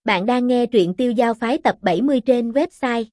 Bạn đang nghe truyện Tiêu Giao Phái tập 70 trên website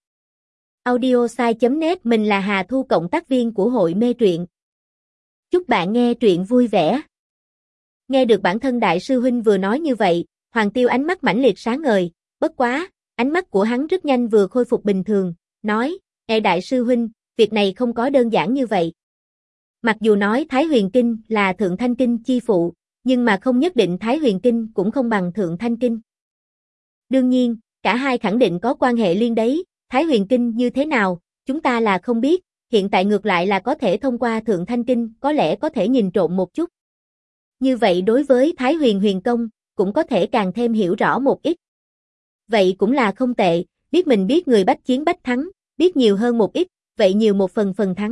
audiosai.net. Mình là Hà Thu, cộng tác viên của hội mê truyện. Chúc bạn nghe truyện vui vẻ. Nghe được bản thân đại sư huynh vừa nói như vậy, Hoàng Tiêu ánh mắt mãnh liệt sáng ngời, bất quá, ánh mắt của hắn rất nhanh vừa khôi phục bình thường, nói: đại sư huynh, việc này không có đơn giản như vậy. Mặc dù nói Thái Huyền Kinh là Thượng Thanh Kinh chi phụ, nhưng mà không nhất định Thái Huyền Kinh cũng không bằng Thượng Thanh Kinh. Đương nhiên, cả hai khẳng định có quan hệ liên đới, Thái Huyền Kinh như thế nào, chúng ta là không biết, hiện tại ngược lại là có thể thông qua Thượng Thanh Kinh, có lẽ có thể nhìn trộm một chút. Như vậy đối với Thái Huyền Huyền Công, cũng có thể càng thêm hiểu rõ một ít. Vậy cũng là không tệ, biết mình biết người bách chiến bách thắng, biết nhiều hơn một ít, vậy nhiều một phần phần thắng.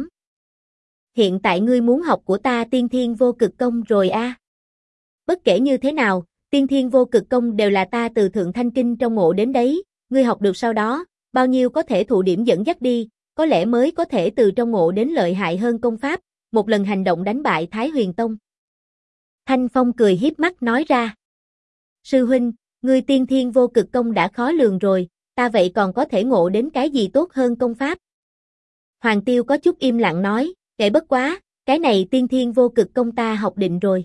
Hiện tại ngươi muốn học của ta Tiên Thiên Vô Cực Công rồi a? Bất kể như thế nào, Tiên Thiên Vô Cực Công đều là ta từ Thượng Thanh Kinh trong ngộ đến đấy, ngươi học được sau đó, bao nhiêu có thể thụ điểm dẫn dắt đi, có lẽ mới có thể từ trong ngộ đến lợi hại hơn công pháp, một lần hành động đánh bại Thái Huyền Tông. Thanh Phong cười hiếp mắt nói ra: Sư huynh, ngươi Tiên Thiên Vô Cực Công đã khó lường rồi, ta vậy còn có thể ngộ đến cái gì tốt hơn công pháp? Hoàng Tiêu có chút im lặng nói: bất quá, cái này Tiên Thiên Vô Cực Công ta học định rồi.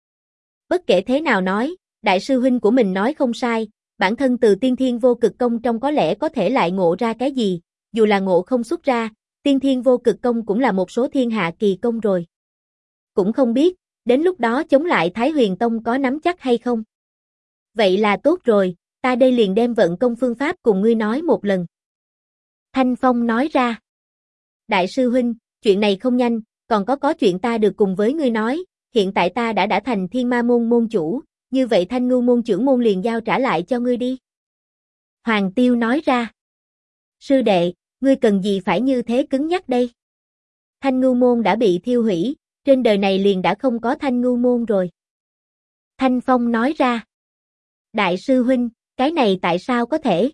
Bất kể thế nào nói, đại sư huynh của mình nói không sai, bản thân từ Tiên Thiên Vô Cực Công trong có lẽ có thể lại ngộ ra cái gì, dù là ngộ không xuất ra, Tiên Thiên Vô Cực Công cũng là một số thiên hạ kỳ công rồi. Cũng không biết, đến lúc đó chống lại Thái Huyền Tông có nắm chắc hay không. Vậy là tốt rồi, ta đây liền đem vận công phương pháp cùng ngươi nói một lần. Thanh Phong nói ra: Đại sư huynh, chuyện này không nhanh, còn có chuyện ta được cùng với ngươi nói, hiện tại ta đã thành Thiên Ma môn môn chủ, như vậy Thanh Ngưu môn trưởng môn liền giao trả lại cho ngươi đi. Hoàng Tiêu nói ra: Sư đệ, ngươi cần gì phải như thế cứng nhắc đây? Thanh Ngưu môn đã bị thiêu hủy, trên đời này liền đã không có Thanh Ngưu môn rồi. Thanh Phong nói ra: Đại sư huynh, cái này tại sao có thể?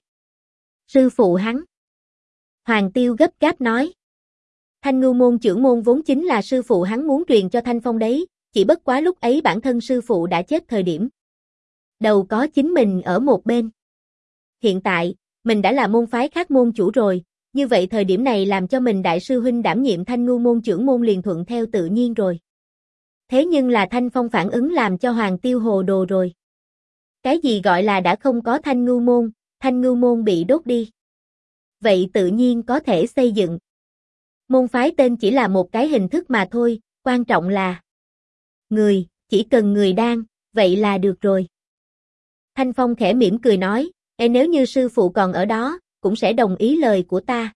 Sư phụ hắn. Hoàng Tiêu gấp gáp nói: Thanh Ngưu môn trưởng môn vốn chính là sư phụ hắn muốn truyền cho Thanh Phong đấy, chỉ bất quá lúc ấy bản thân sư phụ đã chết thời điểm. Đầu có chính mình ở một bên. Hiện tại, mình đã là môn phái khác môn chủ rồi, như vậy thời điểm này làm cho mình đại sư huynh đảm nhiệm Thanh Ngưu môn trưởng môn liền thuận theo tự nhiên rồi. Thế nhưng là Thanh Phong phản ứng làm cho Hoàng Tiêu hồ đồ rồi. Cái gì gọi là đã không có Thanh Ngưu môn bị đốt đi. Vậy tự nhiên có thể xây dựng. Môn phái tên chỉ là một cái hình thức mà thôi, quan trọng là người, chỉ cần người đang, vậy là được rồi. Thanh Phong khẽ mỉm cười nói: nếu như sư phụ còn ở đó, cũng sẽ đồng ý lời của ta.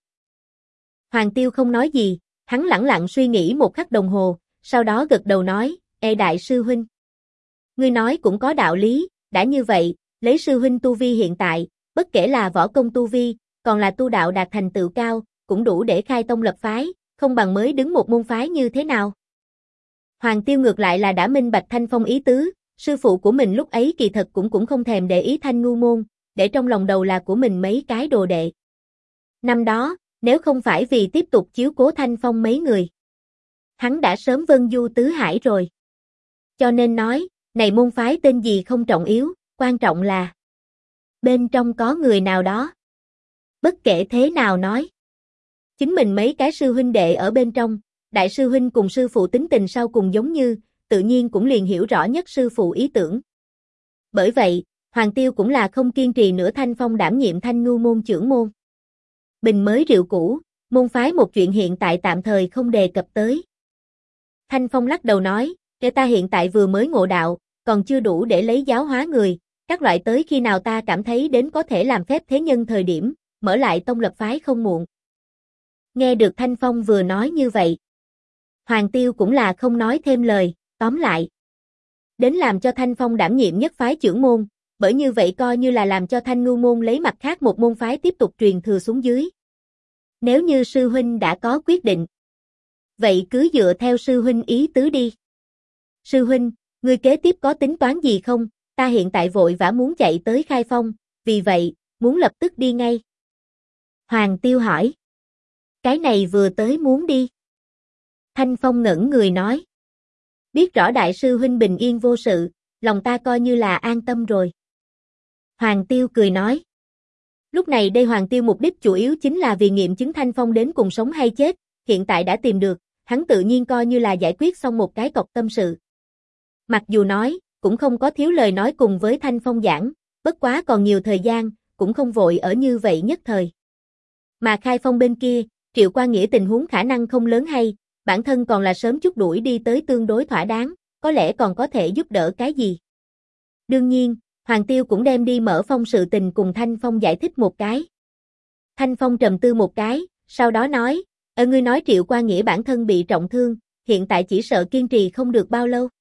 Hoàng Tiêu không nói gì, hắn lẳng lặng suy nghĩ một khắc đồng hồ, sau đó gật đầu nói: đại sư huynh, ngươi nói cũng có đạo lý, đã như vậy, lấy sư huynh tu vi hiện tại, bất kể là võ công tu vi, còn là tu đạo đạt thành tựu cao, cũng đủ để khai tông lập phái, không bằng mới đứng một môn phái như thế nào. Hoàng Tiêu ngược lại là đã minh bạch Thanh Phong ý tứ, sư phụ của mình lúc ấy kỳ thật cũng không thèm để ý Thanh Ngưu môn, để trong lòng đầu là của mình mấy cái đồ đệ. Năm đó, nếu không phải vì tiếp tục chiếu cố Thanh Phong mấy người, hắn đã sớm vân du tứ hải rồi. Cho nên nói, này môn phái tên gì không trọng yếu, quan trọng là bên trong có người nào đó. Bất kể thế nào nói, chính mình mấy cái sư huynh đệ ở bên trong, đại sư huynh cùng sư phụ tính tình sau cùng giống như, tự nhiên cũng liền hiểu rõ nhất sư phụ ý tưởng. Bởi vậy, Hoàng Tiêu cũng là không kiên trì nữa Thanh Phong đảm nhiệm Thanh Ngưu môn trưởng môn. Bình mới rượu cũ, môn phái một chuyện hiện tại tạm thời không đề cập tới. Thanh Phong lắc đầu nói: ta hiện tại vừa mới ngộ đạo, còn chưa đủ để lấy giáo hóa người, các loại tới khi nào ta cảm thấy đến có thể làm phép thế nhân thời điểm, mở lại tông lập phái không muộn. Nghe được Thanh Phong vừa nói như vậy, Hoàng Tiêu cũng là không nói thêm lời, tóm lại. Đến làm cho Thanh Phong đảm nhiệm nhất phái trưởng môn, bởi như vậy coi như là làm cho Thanh Ngưu môn lấy mặt khác một môn phái tiếp tục truyền thừa xuống dưới. Nếu như sư huynh đã có quyết định, vậy cứ dựa theo sư huynh ý tứ đi. Sư huynh, ngươi kế tiếp có tính toán gì không? Ta hiện tại vội vã muốn chạy tới Khai Phong, vì vậy, muốn lập tức đi ngay. Hoàng Tiêu hỏi. Cái này vừa tới muốn đi. Thanh Phong ngẩn người nói. Biết rõ đại sư huynh bình yên vô sự, lòng ta coi như là an tâm rồi. Hoàng Tiêu cười nói. Lúc này đây Hoàng Tiêu mục đích chủ yếu chính là vì nghiệm chứng Thanh Phong đến cùng sống hay chết, hiện tại đã tìm được, hắn tự nhiên coi như là giải quyết xong một cái cọc tâm sự. Mặc dù nói, cũng không có thiếu lời nói cùng với Thanh Phong giảng, bất quá còn nhiều thời gian, cũng không vội ở như vậy nhất thời. Mà Khai Phong bên kia, Triệu Quan Nghĩa tình huống khả năng không lớn hay, bản thân còn là sớm chút đuổi đi tới tương đối thỏa đáng, có lẽ còn có thể giúp đỡ cái gì. Đương nhiên, Hoàng Tiêu cũng đem đi mở phong sự tình cùng Thanh Phong giải thích một cái. Thanh Phong trầm tư một cái, sau đó nói, ngươi nói Triệu Quan Nghĩa bản thân bị trọng thương, hiện tại chỉ sợ kiên trì không được bao lâu.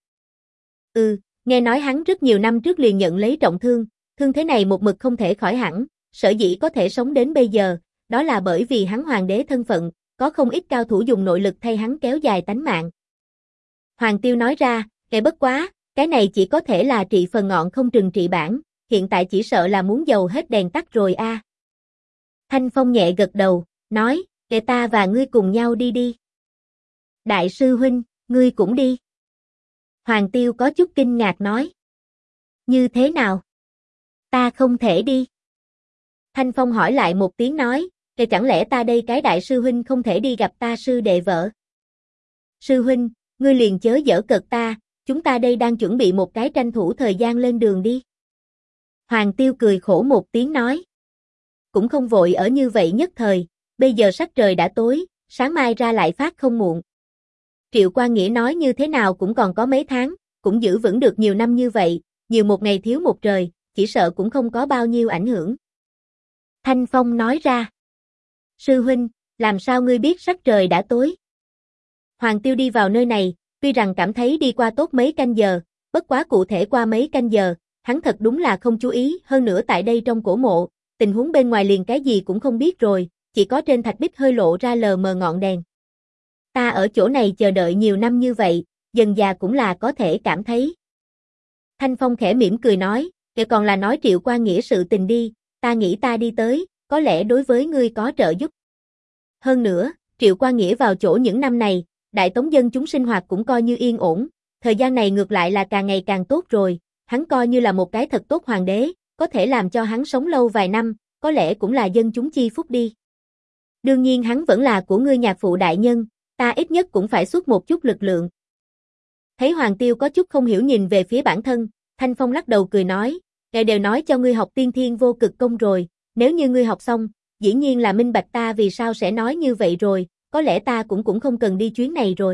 Nghe nói hắn rất nhiều năm trước liền nhận lấy trọng thương, thương thế này một mực không thể khỏi hẳn, sở dĩ có thể sống đến bây giờ, đó là bởi vì hắn hoàng đế thân phận, có không ít cao thủ dùng nội lực thay hắn kéo dài tánh mạng. Hoàng Tiêu nói ra, bất quá, cái này chỉ có thể là trị phần ngọn không trừng trị bản, hiện tại chỉ sợ là muốn dầu hết đèn tắt rồi a. Thanh Phong nhẹ gật đầu, nói, ta và ngươi cùng nhau đi đi. Đại sư huynh, ngươi cũng đi. Hoàng Tiêu có chút kinh ngạc nói. Như thế nào? Ta không thể đi. Thanh Phong hỏi lại một tiếng nói, chẳng lẽ ta đây cái đại sư huynh không thể đi gặp ta sư đệ vợ? Sư huynh, ngươi liền chớ giở cợt ta, chúng ta đây đang chuẩn bị một cái tranh thủ thời gian lên đường đi. Hoàng Tiêu cười khổ một tiếng nói. Cũng không vội ở như vậy nhất thời, bây giờ sắc trời đã tối, sáng mai ra lại phát không muộn. Triệu Quan Nghĩa nói như thế nào cũng còn có mấy tháng, cũng giữ vững được nhiều năm như vậy, nhiều một ngày thiếu một trời, chỉ sợ cũng không có bao nhiêu ảnh hưởng. Thanh Phong nói ra. Sư huynh, làm sao ngươi biết sắc trời đã tối? Hoàng Tiêu đi vào nơi này, tuy rằng cảm thấy đi qua tốt mấy canh giờ, bất quá cụ thể qua mấy canh giờ, hắn thật đúng là không chú ý, hơn nữa tại đây trong cổ mộ, tình huống bên ngoài liền cái gì cũng không biết rồi, chỉ có trên thạch bích hơi lộ ra lờ mờ ngọn đèn. Ta ở chỗ này chờ đợi nhiều năm như vậy, dần già cũng là có thể cảm thấy. Thanh Phong khẽ mỉm cười nói, còn là nói Triệu Quan Nghĩa sự tình đi, ta nghĩ ta đi tới, có lẽ đối với ngươi có trợ giúp. Hơn nữa, Triệu Quan Nghĩa vào chỗ những năm này, Đại Tống dân chúng sinh hoạt cũng coi như yên ổn, thời gian này ngược lại là càng ngày càng tốt rồi, hắn coi như là một cái thật tốt hoàng đế, có thể làm cho hắn sống lâu vài năm, có lẽ cũng là dân chúng chi phúc đi. Đương nhiên hắn vẫn là của ngươi nhạc phụ đại nhân, ta ít nhất cũng phải xuất một chút lực lượng. Thấy Hoàng Tiêu có chút không hiểu nhìn về phía bản thân, Thanh Phong lắc đầu cười nói, đều nói cho ngươi học tiên thiên vô cực công rồi, nếu như ngươi học xong, dĩ nhiên là minh bạch ta vì sao sẽ nói như vậy rồi, có lẽ ta cũng không cần đi chuyến này rồi.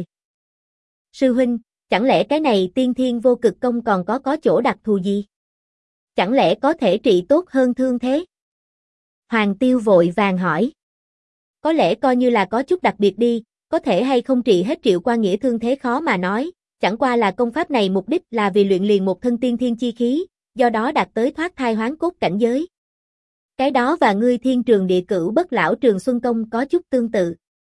Sư huynh, chẳng lẽ cái này tiên thiên vô cực công còn có chỗ đặc thù gì? Chẳng lẽ có thể trị tốt hơn thương thế? Hoàng Tiêu vội vàng hỏi. Có lẽ coi như là có chút đặc biệt đi, có thể hay không trị hết Triệu Quan Nghĩa thương thế khó mà nói, chẳng qua là công pháp này mục đích là vì luyện liền một thân tiên thiên chi khí, do đó đạt tới thoát thai hoán cốt cảnh giới. Cái đó và ngươi Thiên Trường Địa Cửu Bất Lão Trường Xuân Công có chút tương tự.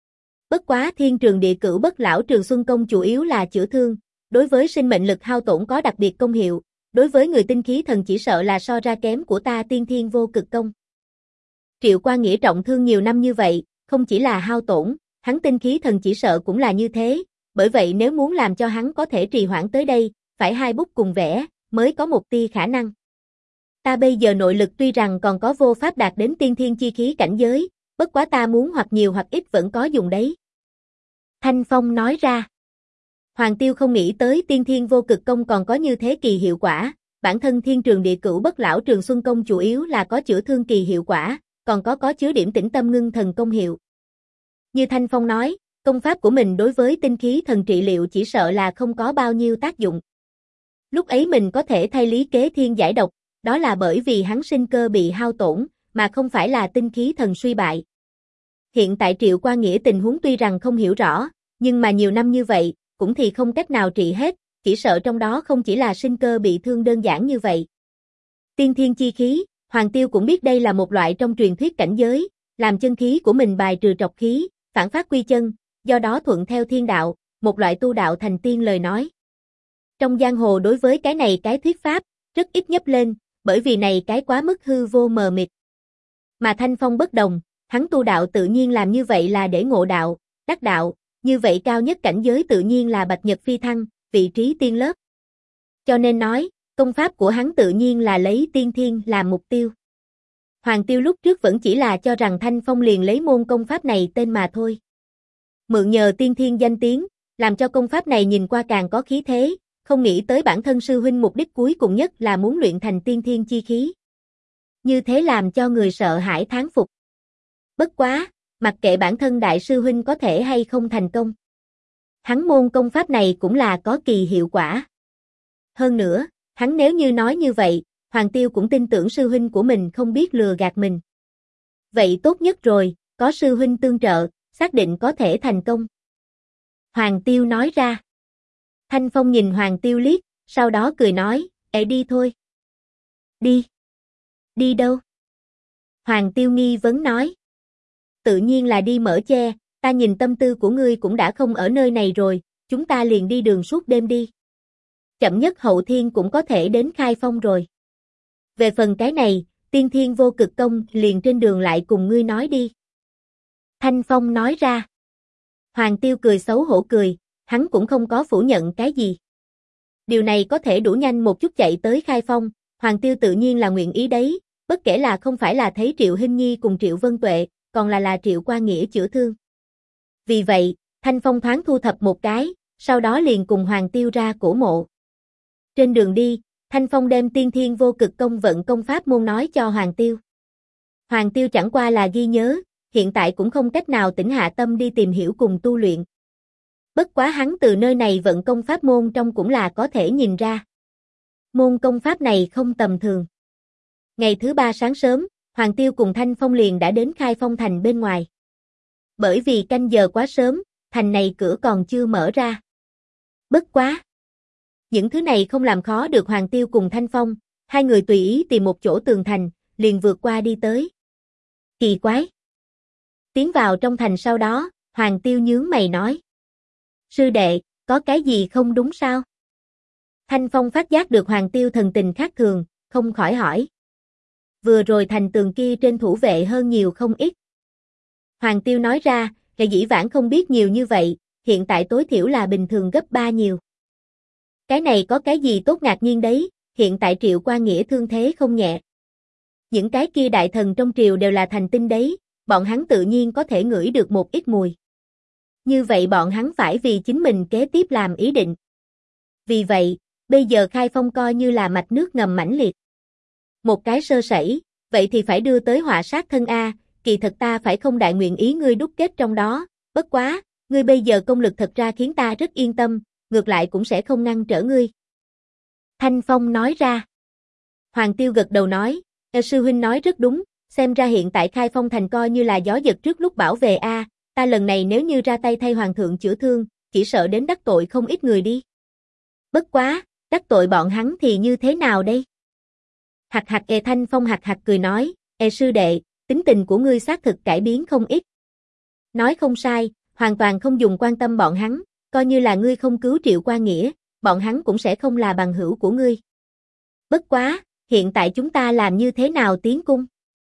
Bất quá Thiên Trường Địa Cửu Bất Lão Trường Xuân Công chủ yếu là chữa thương, đối với sinh mệnh lực hao tổn có đặc biệt công hiệu, đối với người tinh khí thần chỉ sợ là so ra kém của ta Tiên Thiên Vô Cực Công. Triệu Quan Nghĩa trọng thương nhiều năm như vậy, không chỉ là hao tổn, hắn tinh khí thần chỉ sợ cũng là như thế, bởi vậy nếu muốn làm cho hắn có thể trì hoãn tới đây, phải hai bút cùng vẽ, mới có một tia khả năng. Ta bây giờ nội lực tuy rằng còn có vô pháp đạt đến tiên thiên chi khí cảnh giới, bất quá ta muốn hoặc nhiều hoặc ít vẫn có dùng đấy. Thanh Phong nói ra. Hoàng Tiêu không nghĩ tới tiên thiên vô cực công còn có như thế kỳ hiệu quả, bản thân Thiên Trường Địa Cửu Bất Lão Trường Xuân Công chủ yếu là có chữa thương kỳ hiệu quả, còn có chứa điểm tĩnh tâm ngưng thần công hiệu. Như Thanh Phong nói, công pháp của mình đối với tinh khí thần trị liệu chỉ sợ là không có bao nhiêu tác dụng. Lúc ấy mình có thể thay Lý Kế Thiên giải độc, đó là bởi vì hắn sinh cơ bị hao tổn, mà không phải là tinh khí thần suy bại. Hiện tại Triệu Quan Nghĩa tình huống tuy rằng không hiểu rõ, nhưng mà nhiều năm như vậy, cũng thì không cách nào trị hết, chỉ sợ trong đó không chỉ là sinh cơ bị thương đơn giản như vậy. Tiên thiên chi khí, Hoàng Tiêu cũng biết đây là một loại trong truyền thuyết cảnh giới, làm chân khí của mình bài trừ trọc khí, phản phát quy chân, do đó thuận theo thiên đạo, một loại tu đạo thành tiên lời nói. Trong giang hồ đối với cái này cái thuyết pháp, rất ít nhấp lên, bởi vì này cái quá mức hư vô mờ mịt. Mà Thanh Phong bất đồng, hắn tu đạo tự nhiên làm như vậy là để ngộ đạo, đắc đạo, như vậy cao nhất cảnh giới tự nhiên là bạch nhật phi thăng, vị trí tiên lớp. Cho nên nói, Công pháp của hắn tự nhiên là lấy tiên thiên làm mục tiêu. Hoàng Tiêu lúc trước vẫn chỉ là cho rằng Thanh Phong liền lấy môn công pháp này tên mà thôi. Mượn nhờ tiên thiên danh tiếng, làm cho công pháp này nhìn qua càng có khí thế, không nghĩ tới bản thân sư huynh mục đích cuối cùng nhất là muốn luyện thành tiên thiên chi khí. Như thế làm cho người sợ hãi thán phục. Bất quá, mặc kệ bản thân đại sư huynh có thể hay không thành công. Hắn môn công pháp này cũng là có kỳ hiệu quả. Hơn nữa, hắn nếu như nói như vậy, Hoàng Tiêu cũng tin tưởng sư huynh của mình không biết lừa gạt mình. Vậy tốt nhất rồi, có sư huynh tương trợ, xác định có thể thành công. Hoàng Tiêu nói ra. Thanh Phong nhìn Hoàng Tiêu liếc, sau đó cười nói, đi thôi. Đi. Đi đâu? Hoàng Tiêu nghi vấn nói. Tự nhiên là đi Mở Che, ta nhìn tâm tư của ngươi cũng đã không ở nơi này rồi, chúng ta liền đi đường suốt đêm đi. Chậm nhất hậu thiên cũng có thể đến Khai Phong rồi. Về phần cái này, tiên thiên vô cực công liền trên đường lại cùng ngươi nói đi. Thanh Phong nói ra. Hoàng Tiêu cười xấu hổ cười, hắn cũng không có phủ nhận cái gì. Điều này có thể đủ nhanh một chút chạy tới Khai Phong, Hoàng Tiêu tự nhiên là nguyện ý đấy, bất kể là không phải là thấy Triệu Hinh Nhi cùng Triệu Vân Tuệ, còn là Triệu Qua Nghĩa chữa thương. Vì vậy, Thanh Phong thoáng thu thập một cái, sau đó liền cùng Hoàng Tiêu ra cổ mộ. Trên đường đi, Thanh Phong đem tiên thiên vô cực công vận công pháp môn nói cho Hoàng Tiêu. Hoàng Tiêu chẳng qua là ghi nhớ, hiện tại cũng không cách nào tĩnh hạ tâm đi tìm hiểu cùng tu luyện. Bất quá hắn từ nơi này vận công pháp môn trong cũng là có thể nhìn ra. Môn công pháp này không tầm thường. Ngày thứ 3 sáng sớm, Hoàng Tiêu cùng Thanh Phong liền đã đến Khai Phong thành bên ngoài. Bởi vì canh giờ quá sớm, thành này cửa còn chưa mở ra. Bất quá. Những thứ này không làm khó được Hoàng Tiêu cùng Thanh Phong, hai người tùy ý tìm một chỗ tường thành, liền vượt qua đi tới. Kỳ quái. Tiến vào trong thành sau đó, Hoàng Tiêu nhướng mày nói. Sư đệ, có cái gì không đúng sao? Thanh Phong phát giác được Hoàng Tiêu thần tình khác thường, không khỏi hỏi. Vừa rồi thành tường kia trên thủ vệ hơn nhiều không ít. Hoàng Tiêu nói ra, là dĩ vãng không biết nhiều như vậy, hiện tại tối thiểu là bình thường gấp 3 nhiều. Cái này có cái gì tốt ngạc nhiên đấy, hiện tại Triệu Qua Nghĩa thương thế không nhẹ. Những cái kia đại thần trong triều đều là thành tinh đấy, bọn hắn tự nhiên có thể ngửi được một ít mùi. Như vậy bọn hắn phải vì chính mình kế tiếp làm ý định. Vì vậy, bây giờ Khai Phong coi như là mạch nước ngầm mãnh liệt. Một cái sơ sẩy, vậy thì phải đưa tới họa sát thân A, kỳ thật ta phải không đại nguyện ý ngươi đúc kết trong đó, bất quá, ngươi bây giờ công lực thật ra khiến ta rất yên tâm, ngược lại cũng sẽ không ngăn trở ngươi. Thanh Phong nói ra. Hoàng Tiêu gật đầu nói, sư huynh nói rất đúng, xem ra hiện tại Khai Phong thành coi như là gió giật trước lúc bão về A, ta lần này nếu như ra tay thay hoàng thượng chữa thương, chỉ sợ đến đắc tội không ít người đi. Bất quá, đắc tội bọn hắn thì như thế nào đây? Hạc hạc Thanh Phong hạc hạc cười nói, sư đệ, tính tình của ngươi xác thực cải biến không ít. Nói không sai, hoàn toàn không dùng quan tâm bọn hắn, coi như là ngươi không cứu Triệu Qua Nghĩa, bọn hắn cũng sẽ không là bằng hữu của ngươi. Bất quá, hiện tại chúng ta làm như thế nào tiến cung?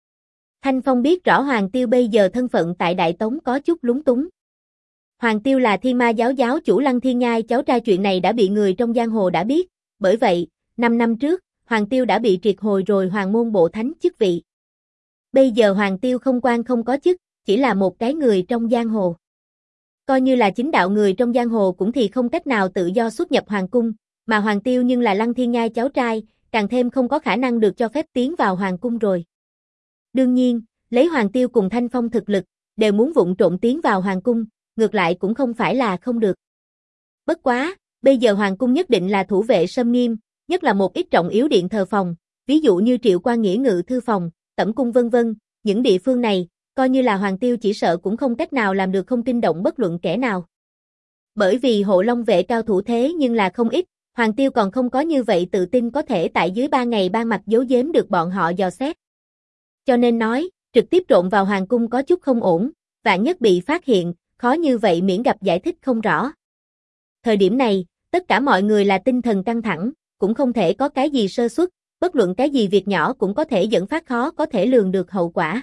Thanh Phong biết rõ Hoàng Tiêu bây giờ thân phận tại Đại Tống có chút lúng túng. Hoàng Tiêu là Thiên Ma giáo giáo chủ Lăng Thiên Nhai cháu trai, chuyện này đã bị người trong giang hồ đã biết, bởi vậy, 5 năm trước, Hoàng Tiêu đã bị triệt hồi rồi Hoàng môn bộ thánh chức vị. Bây giờ Hoàng Tiêu không quan không có chức, chỉ là một cái người trong giang hồ. Coi như là chính đạo người trong giang hồ cũng thì không cách nào tự do xuất nhập Hoàng cung, mà Hoàng Tiêu nhưng là Lăng Thiên Nhai cháu trai, càng thêm không có khả năng được cho phép tiến vào Hoàng cung rồi. Đương nhiên, lấy Hoàng Tiêu cùng Thanh Phong thực lực, đều muốn vụng trộn tiến vào Hoàng cung, ngược lại cũng không phải là không được. Bất quá, bây giờ Hoàng cung nhất định là thủ vệ xâm nghiêm, nhất là một ít trọng yếu điện thờ phòng, ví dụ như Triệu Qua Nghĩa ngự thư phòng, tẩm cung vân vân, những địa phương này, coi như là Hoàng Tiêu chỉ sợ cũng không cách nào làm được không kinh động bất luận kẻ nào. Bởi vì hộ long vệ cao thủ thế nhưng là không ít, Hoàng Tiêu còn không có như vậy tự tin có thể tại dưới 3 ngày 3 mặt giấu giếm được bọn họ dò xét. Cho nên nói, trực tiếp trộn vào Hoàng cung có chút không ổn, vạn nhất bị phát hiện, khó như vậy miễn gặp giải thích không rõ. Thời điểm này, tất cả mọi người là tinh thần căng thẳng, cũng không thể có cái gì sơ suất, bất luận cái gì việc nhỏ cũng có thể dẫn phát khó có thể lường được hậu quả.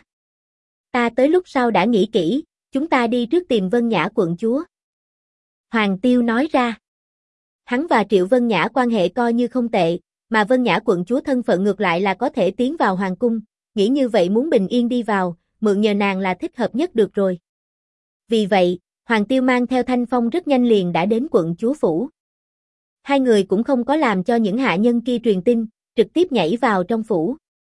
Ta tới lúc sau đã nghĩ kỹ, chúng ta đi trước tìm Vân Nhã quận chúa. Hoàng Tiêu nói ra. Hắn và Triệu Vân Nhã quan hệ coi như không tệ, mà Vân Nhã quận chúa thân phận ngược lại là có thể tiến vào hoàng cung, nghĩ như vậy muốn bình yên đi vào, mượn nhờ nàng là thích hợp nhất được rồi. Vì vậy, Hoàng Tiêu mang theo Thanh Phong rất nhanh liền đã đến quận chúa phủ. Hai người cũng không có làm cho những hạ nhân kia truyền tin, trực tiếp nhảy vào trong phủ.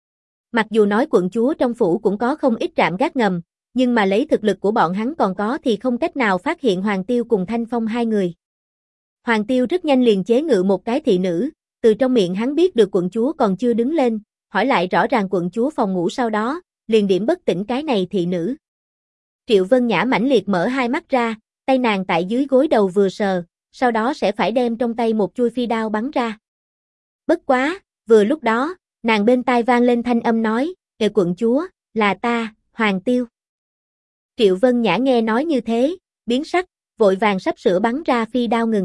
Mặc dù nói quận chúa trong phủ cũng có không ít trạm gác ngầm, nhưng mà lấy thực lực của bọn hắn còn có thì không cách nào phát hiện Hoàng Tiêu cùng Thanh Phong hai người. Hoàng Tiêu rất nhanh liền chế ngự một cái thị nữ, từ trong miệng hắn biết được quận chúa còn chưa đứng lên, hỏi lại rõ ràng quận chúa phòng ngủ sau đó, liền điểm bất tỉnh cái này thị nữ. Triệu Vân Nhã mãnh liệt mở hai mắt ra, tay nàng tại dưới gối đầu vừa sờ, sau đó sẽ phải đem trong tay một chuôi phi đao bắn ra. Bất quá, vừa lúc đó, nàng bên tai vang lên thanh âm nói, "Kệ quận chúa, là ta, Hoàng Tiêu." Triệu Vân Nhã nghe nói như thế, biến sắc, vội vàng sắp sửa bắn ra phi đao ngừng.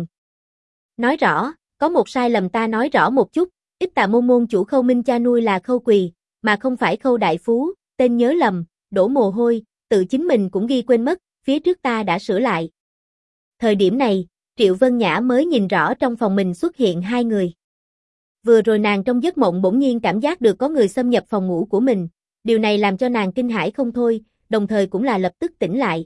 Nói rõ, có một sai lầm ta nói rõ một chút, Ích Tà môn môn chủ Khâu Minh cha nuôi là Khâu Quỳ, mà không phải Khâu Đại Phú, tên nhớ lầm, đổ mồ hôi, tự chính mình cũng ghi quên mất, phía trước ta đã sửa lại. Thời điểm này, Triệu Vân Nhã mới nhìn rõ trong phòng mình xuất hiện hai người. Vừa rồi nàng trong giấc mộng bỗng nhiên cảm giác được có người xâm nhập phòng ngủ của mình, điều này làm cho nàng kinh hãi không thôi, đồng thời cũng là lập tức tỉnh lại.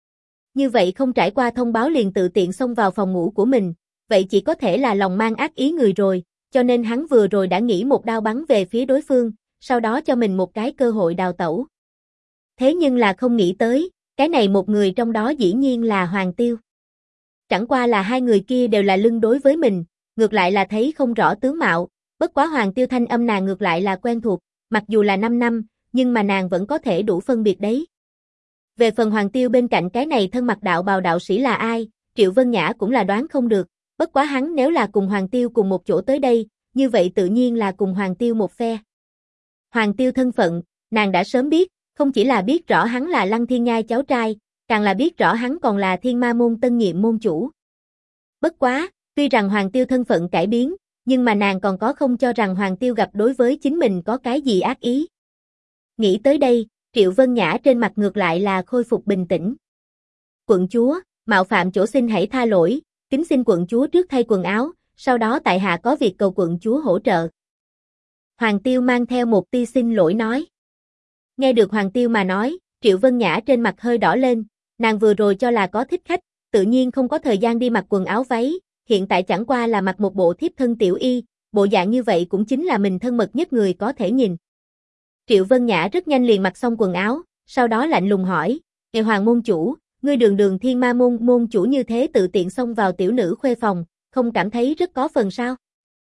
Như vậy không trải qua thông báo liền tự tiện xông vào phòng ngủ của mình, vậy chỉ có thể là lòng mang ác ý người rồi, cho nên hắn vừa rồi đã nghĩ một đao bắn về phía đối phương, sau đó cho mình một cái cơ hội đào tẩu. Thế nhưng là không nghĩ tới, cái này một người trong đó dĩ nhiên là Hoàng Tiêu. Chẳng qua là hai người kia đều là lưng đối với mình, ngược lại là thấy không rõ tướng mạo, bất quá Hoàng Tiêu thanh âm nàng ngược lại là quen thuộc, mặc dù là 5 năm, nhưng mà nàng vẫn có thể đủ phân biệt đấy. Về phần Hoàng Tiêu bên cạnh cái này thân mặc đạo bào đạo sĩ là ai, Triệu Vân Nhã cũng là đoán không được, bất quá hắn nếu là cùng Hoàng Tiêu cùng một chỗ tới đây, như vậy tự nhiên là cùng Hoàng Tiêu một phe. Hoàng Tiêu thân phận, nàng đã sớm biết, không chỉ là biết rõ hắn là Lăng Thiên Nhai cháu trai, càng là biết rõ hắn còn là Thiên Ma môn tân nhiệm môn chủ. Bất quá, tuy rằng Hoàng Tiêu thân phận cải biến, nhưng mà nàng còn có không cho rằng Hoàng Tiêu gặp đối với chính mình có cái gì ác ý. Nghĩ tới đây, Triệu Vân Nhã trên mặt ngược lại là khôi phục bình tĩnh. Quận chúa, mạo phạm chỗ xin hãy tha lỗi, kính xin quận chúa trước thay quần áo, sau đó tại hạ có việc cầu quận chúa hỗ trợ. Hoàng Tiêu mang theo một tia xin lỗi nói. Nghe được Hoàng Tiêu mà nói, Triệu Vân Nhã trên mặt hơi đỏ lên, nàng vừa rồi cho là có thích khách, tự nhiên không có thời gian đi mặc quần áo váy, hiện tại chẳng qua là mặc một bộ thiếp thân tiểu y, bộ dạng như vậy cũng chính là mình thân mật nhất người có thể nhìn. Triệu Vân Nhã rất nhanh liền mặc xong quần áo, sau đó lạnh lùng hỏi, "Ngài Hoàng môn chủ, ngươi đường đường Thiên Ma môn môn chủ như thế tự tiện xông vào tiểu nữ khuê phòng, không cảm thấy rất có phần sao?"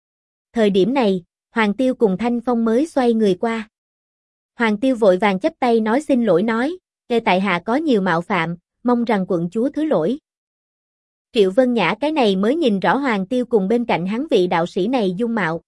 Thời điểm này, Hoàng Tiêu cùng Thanh Phong mới xoay người qua. Hoàng Tiêu vội vàng chắp tay nói xin lỗi nói, "Nghe tại hạ có nhiều mạo phạm, mong rằng quận chúa thứ lỗi." Triệu Vân Nhã cái này mới nhìn rõ Hoàng Tiêu cùng bên cạnh hắn vị đạo sĩ này dung mạo.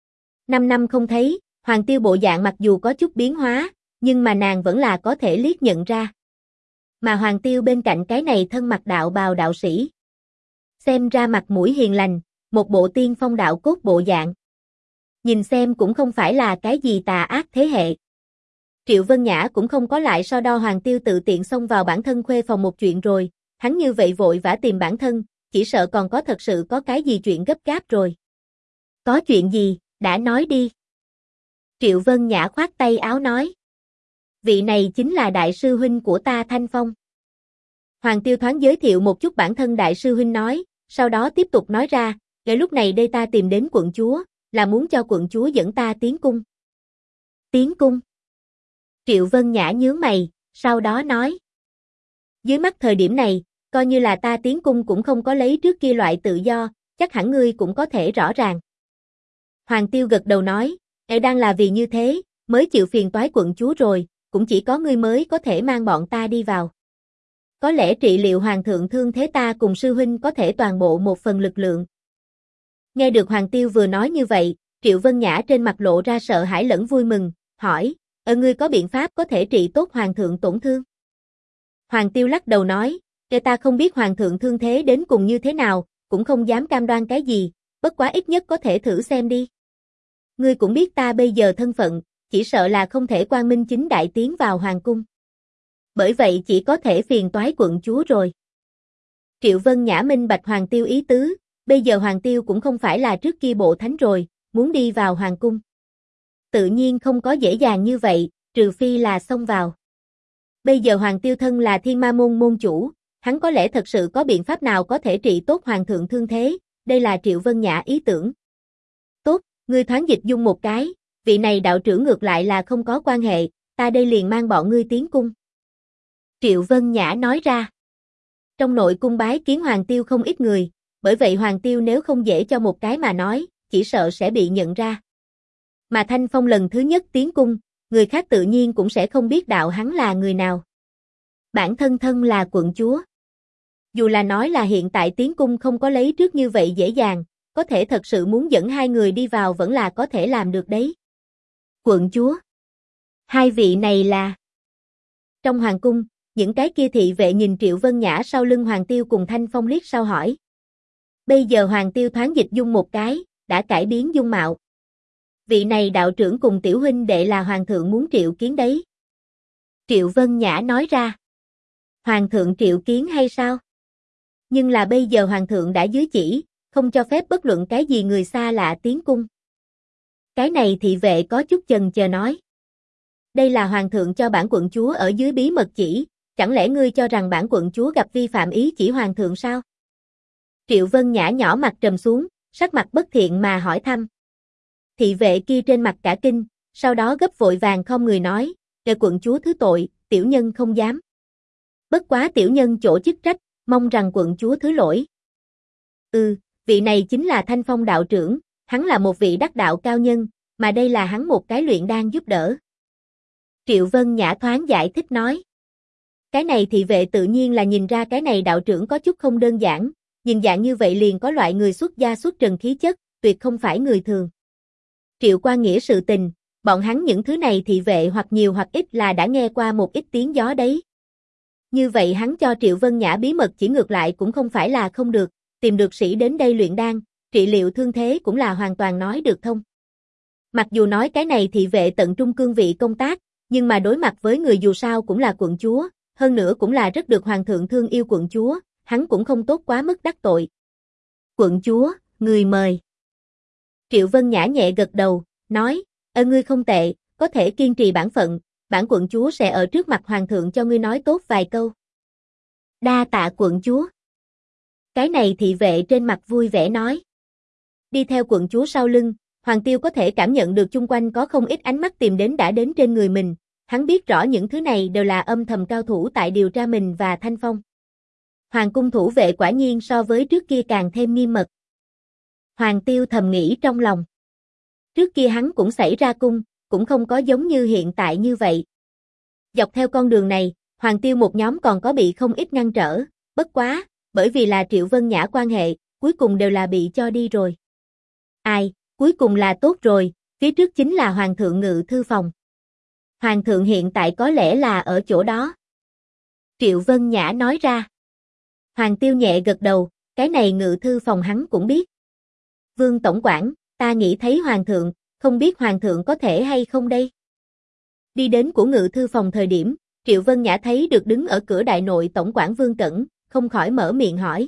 5 năm không thấy, Hoàng Tiêu bộ dạng mặc dù có chút biến hóa, nhưng mà nàng vẫn là có thể liếc nhận ra. Mà Hoàng Tiêu bên cạnh cái này thân mặc đạo bào đạo sĩ. Xem ra mặt mũi hiền lành, một bộ tiên phong đạo cốt bộ dạng. Nhìn xem cũng không phải là cái gì tà ác thế hệ. Triệu Vân Nhã cũng không có lại so đo Hoàng Tiêu tự tiện xông vào bản thân khuê phòng một chuyện rồi, hắn như vậy vội vã tìm bản thân, chỉ sợ còn có thật sự có cái gì chuyện gấp gáp rồi. Có chuyện gì, đã nói đi. Triệu Vân Nhã khoát tay áo nói. Vị này chính là đại sư huynh của ta Thanh Phong. Hoàng Tiêu thoáng giới thiệu một chút bản thân đại sư huynh nói, sau đó tiếp tục nói ra, "Ngay lúc này đây ta tìm đến quận chúa, là muốn cho quận chúa dẫn ta tiến cung." Tiến cung? Triệu Vân Nhã nhướng mày, sau đó nói. Dưới mắt thời điểm này, coi như là ta tiến cung cũng không có lấy trước kia loại tự do, chắc hẳn ngươi cũng có thể rõ ràng. Hoàng Tiêu gật đầu nói, đang là vì như thế, mới chịu phiền toái quận chúa rồi, cũng chỉ có ngươi mới có thể mang bọn ta đi vào. Có lẽ trị liệu hoàng thượng thương thế ta cùng sư huynh có thể toàn bộ một phần lực lượng. Nghe được Hoàng Tiêu vừa nói như vậy, Triệu Vân Nhã trên mặt lộ ra sợ hãi lẫn vui mừng, hỏi, ngươi có biện pháp có thể trị tốt hoàng thượng tổn thương? Hoàng Tiêu lắc đầu nói, ta không biết hoàng thượng thương thế đến cùng như thế nào, cũng không dám cam đoan cái gì, bất quá ít nhất có thể thử xem đi. Ngươi cũng biết ta bây giờ thân phận, chỉ sợ là không thể quang minh chính đại tiến vào hoàng cung. Bởi vậy chỉ có thể phiền toái quận chúa rồi. Triệu Vân Nhã minh bạch Hoàng Tiêu ý tứ, bây giờ Hoàng Tiêu cũng không phải là trước kia bộ thánh rồi, muốn đi vào hoàng cung. Tự nhiên không có dễ dàng như vậy, trừ phi là xông vào. Bây giờ Hoàng Tiêu thân là Thiên Ma môn môn chủ, hắn có lẽ thật sự có biện pháp nào có thể trị tốt hoàng thượng thương thế, đây là Triệu Vân Nhã ý tưởng. Tốt, ngươi thoáng dịch dung một cái, vị này đạo trưởng ngược lại là không có quan hệ, ta đây liền mang bọn ngươi tiến cung. Triệu Vân Nhã nói ra. Trong nội cung bái kiến Hoàng Tiêu không ít người, bởi vậy Hoàng Tiêu nếu không dễ cho một cái mà nói, chỉ sợ sẽ bị nhận ra. Mà Thanh Phong lần thứ nhất tiến cung, người khác tự nhiên cũng sẽ không biết đạo hắn là người nào. Bản thân thân là quận chúa. Dù là nói là hiện tại tiến cung không có lấy trước như vậy dễ dàng, có thể thật sự muốn dẫn hai người đi vào vẫn là có thể làm được đấy. Quận chúa. Hai vị này là... Trong hoàng cung, những cái kia thị vệ nhìn Triệu Vân Nhã sau lưng Hoàng Tiêu cùng Thanh Phong liếc sau hỏi. Bây giờ Hoàng Tiêu thoáng dịch dung một cái, đã cải biến dung mạo. Vị này đạo trưởng cùng tiểu huynh đệ là hoàng thượng muốn triệu kiến đấy. Triệu Vân Nhã nói ra. Hoàng thượng triệu kiến hay sao? Nhưng là bây giờ hoàng thượng đã dưới chỉ, không cho phép bất luận cái gì người xa lạ tiến cung. Cái này thị vệ có chút chần chờ nói. Đây là hoàng thượng cho bản quận chúa ở dưới bí mật chỉ, chẳng lẽ ngươi cho rằng bản quận chúa gặp vi phạm ý chỉ hoàng thượng sao? Triệu Vân Nhã nhỏ mặt trầm xuống, sắc mặt bất thiện mà hỏi thăm. Thị vệ kia trên mặt cả kinh, sau đó gấp vội vàng không người nói, để quận chúa thứ tội, tiểu nhân không dám. Bất quá tiểu nhân chỗ chức trách, mong rằng quận chúa thứ lỗi. Vị này chính là Thanh Phong đạo trưởng, hắn là một vị đắc đạo cao nhân, mà đây là hắn một cái luyện đan giúp đỡ. Triệu Vân Nhã thoáng giải thích nói. Cái này thị vệ tự nhiên là nhìn ra cái này đạo trưởng có chút không đơn giản, nhìn dạng như vậy liền có loại người xuất gia xuất trần khí chất, tuyệt không phải người thường. Triệu Quan Nghĩa sự tình, bọn hắn những thứ này thị vệ hoặc nhiều hoặc ít là đã nghe qua một ít tiếng gió đấy. Như vậy hắn cho Triệu Vân Nhã bí mật chỉ ngược lại cũng không phải là không được, tìm được sĩ đến đây luyện đan, trị liệu thương thế cũng là hoàn toàn nói được thông. Mặc dù nói cái này thị vệ tận trung cương vị công tác, nhưng mà đối mặt với người dù sao cũng là quận chúa, hơn nữa cũng là rất được hoàng thượng thương yêu quận chúa, hắn cũng không tốt quá mức đắc tội. Quận chúa, người mời. Triệu Vân Nhã nhẹ gật đầu, nói, ngươi không tệ, có thể kiên trì bản phận, bản quận chúa sẽ ở trước mặt hoàng thượng cho ngươi nói tốt vài câu. Đa tạ quận chúa. Cái này thị vệ trên mặt vui vẻ nói. Đi theo quận chúa sau lưng, Hoàng Tiêu có thể cảm nhận được chung quanh có không ít ánh mắt tìm đến đã đến trên người mình, hắn biết rõ những thứ này đều là âm thầm cao thủ tại điều tra mình và Thanh Phong. Hoàng cung thủ vệ quả nhiên so với trước kia càng thêm nghiêm mật. Hoàng Tiêu thầm nghĩ trong lòng. Trước kia hắn cũng xảy ra cung, cũng không có giống như hiện tại như vậy. Dọc theo con đường này, Hoàng Tiêu một nhóm còn có bị không ít ngăn trở, bất quá, bởi vì là Triệu Vân Nhã quan hệ, cuối cùng đều là bị cho đi rồi. Ai, cuối cùng là tốt rồi, phía trước chính là Hoàng thượng ngự thư phòng. Hoàng thượng hiện tại có lẽ là ở chỗ đó. Triệu Vân Nhã nói ra. Hoàng Tiêu nhẹ gật đầu, cái này ngự thư phòng hắn cũng biết. Vương tổng quản, ta nghĩ thấy Hoàng thượng, không biết Hoàng thượng có thể hay không đây? Đi đến của ngự thư phòng thời điểm, Triệu Vân Nhã thấy được đứng ở cửa đại nội tổng quản Vương Cẩn, không khỏi mở miệng hỏi.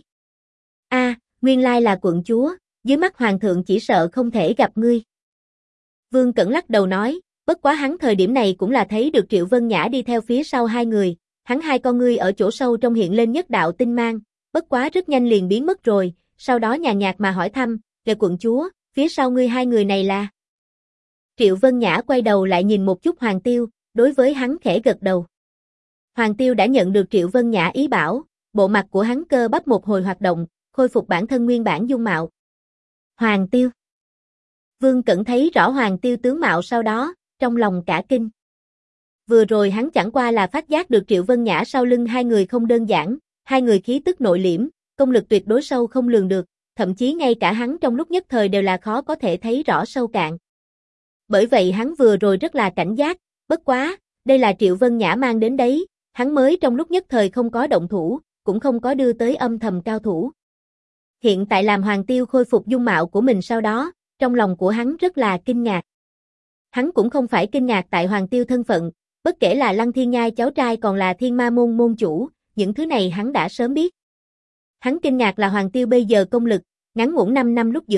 Nguyên lai là quận chúa, dưới mắt Hoàng thượng chỉ sợ không thể gặp ngươi. Vương Cẩn lắc đầu nói, bất quá hắn thời điểm này cũng là thấy được Triệu Vân Nhã đi theo phía sau hai người, hắn hai con ngươi ở chỗ sâu trong hiện lên nhất đạo tinh mang, bất quá rất nhanh liền biến mất rồi, sau đó nhàn nhạt mà hỏi thăm, về quận chúa, phía sau ngươi hai người này là? Triệu Vân Nhã quay đầu lại nhìn một chút Hoàng Tiêu, đối với hắn khẽ gật đầu. Hoàng Tiêu đã nhận được Triệu Vân Nhã ý bảo, bộ mặt của hắn cơ bắp một hồi hoạt động, khôi phục bản thân nguyên bản dung mạo. Hoàng Tiêu. Vương Cẩn thấy rõ Hoàng Tiêu tướng mạo sau đó, trong lòng cả kinh. Vừa rồi hắn chẳng qua là phát giác được Triệu Vân Nhã sau lưng hai người không đơn giản, hai người khí tức nội liễm, công lực tuyệt đối sâu không lường được, thậm chí ngay cả hắn trong lúc nhất thời đều là khó có thể thấy rõ sâu cạn. Bởi vậy hắn vừa rồi rất là cảnh giác, bất quá, đây là Triệu Vân Nhã mang đến đấy, hắn mới trong lúc nhất thời không có động thủ, cũng không có đưa tới âm thầm cao thủ. Hiện tại làm Hoàng Tiêu khôi phục dung mạo của mình sau đó, trong lòng của hắn rất là kinh ngạc. Hắn cũng không phải kinh ngạc tại Hoàng Tiêu thân phận, bất kể là Lăng Thiên Nhai cháu trai còn là Thiên Ma môn môn chủ, những thứ này hắn đã sớm biết. Hắn kinh ngạc là Hoàng Tiêu bây giờ công lực, ngắn ngủn 5 năm lúc giữa,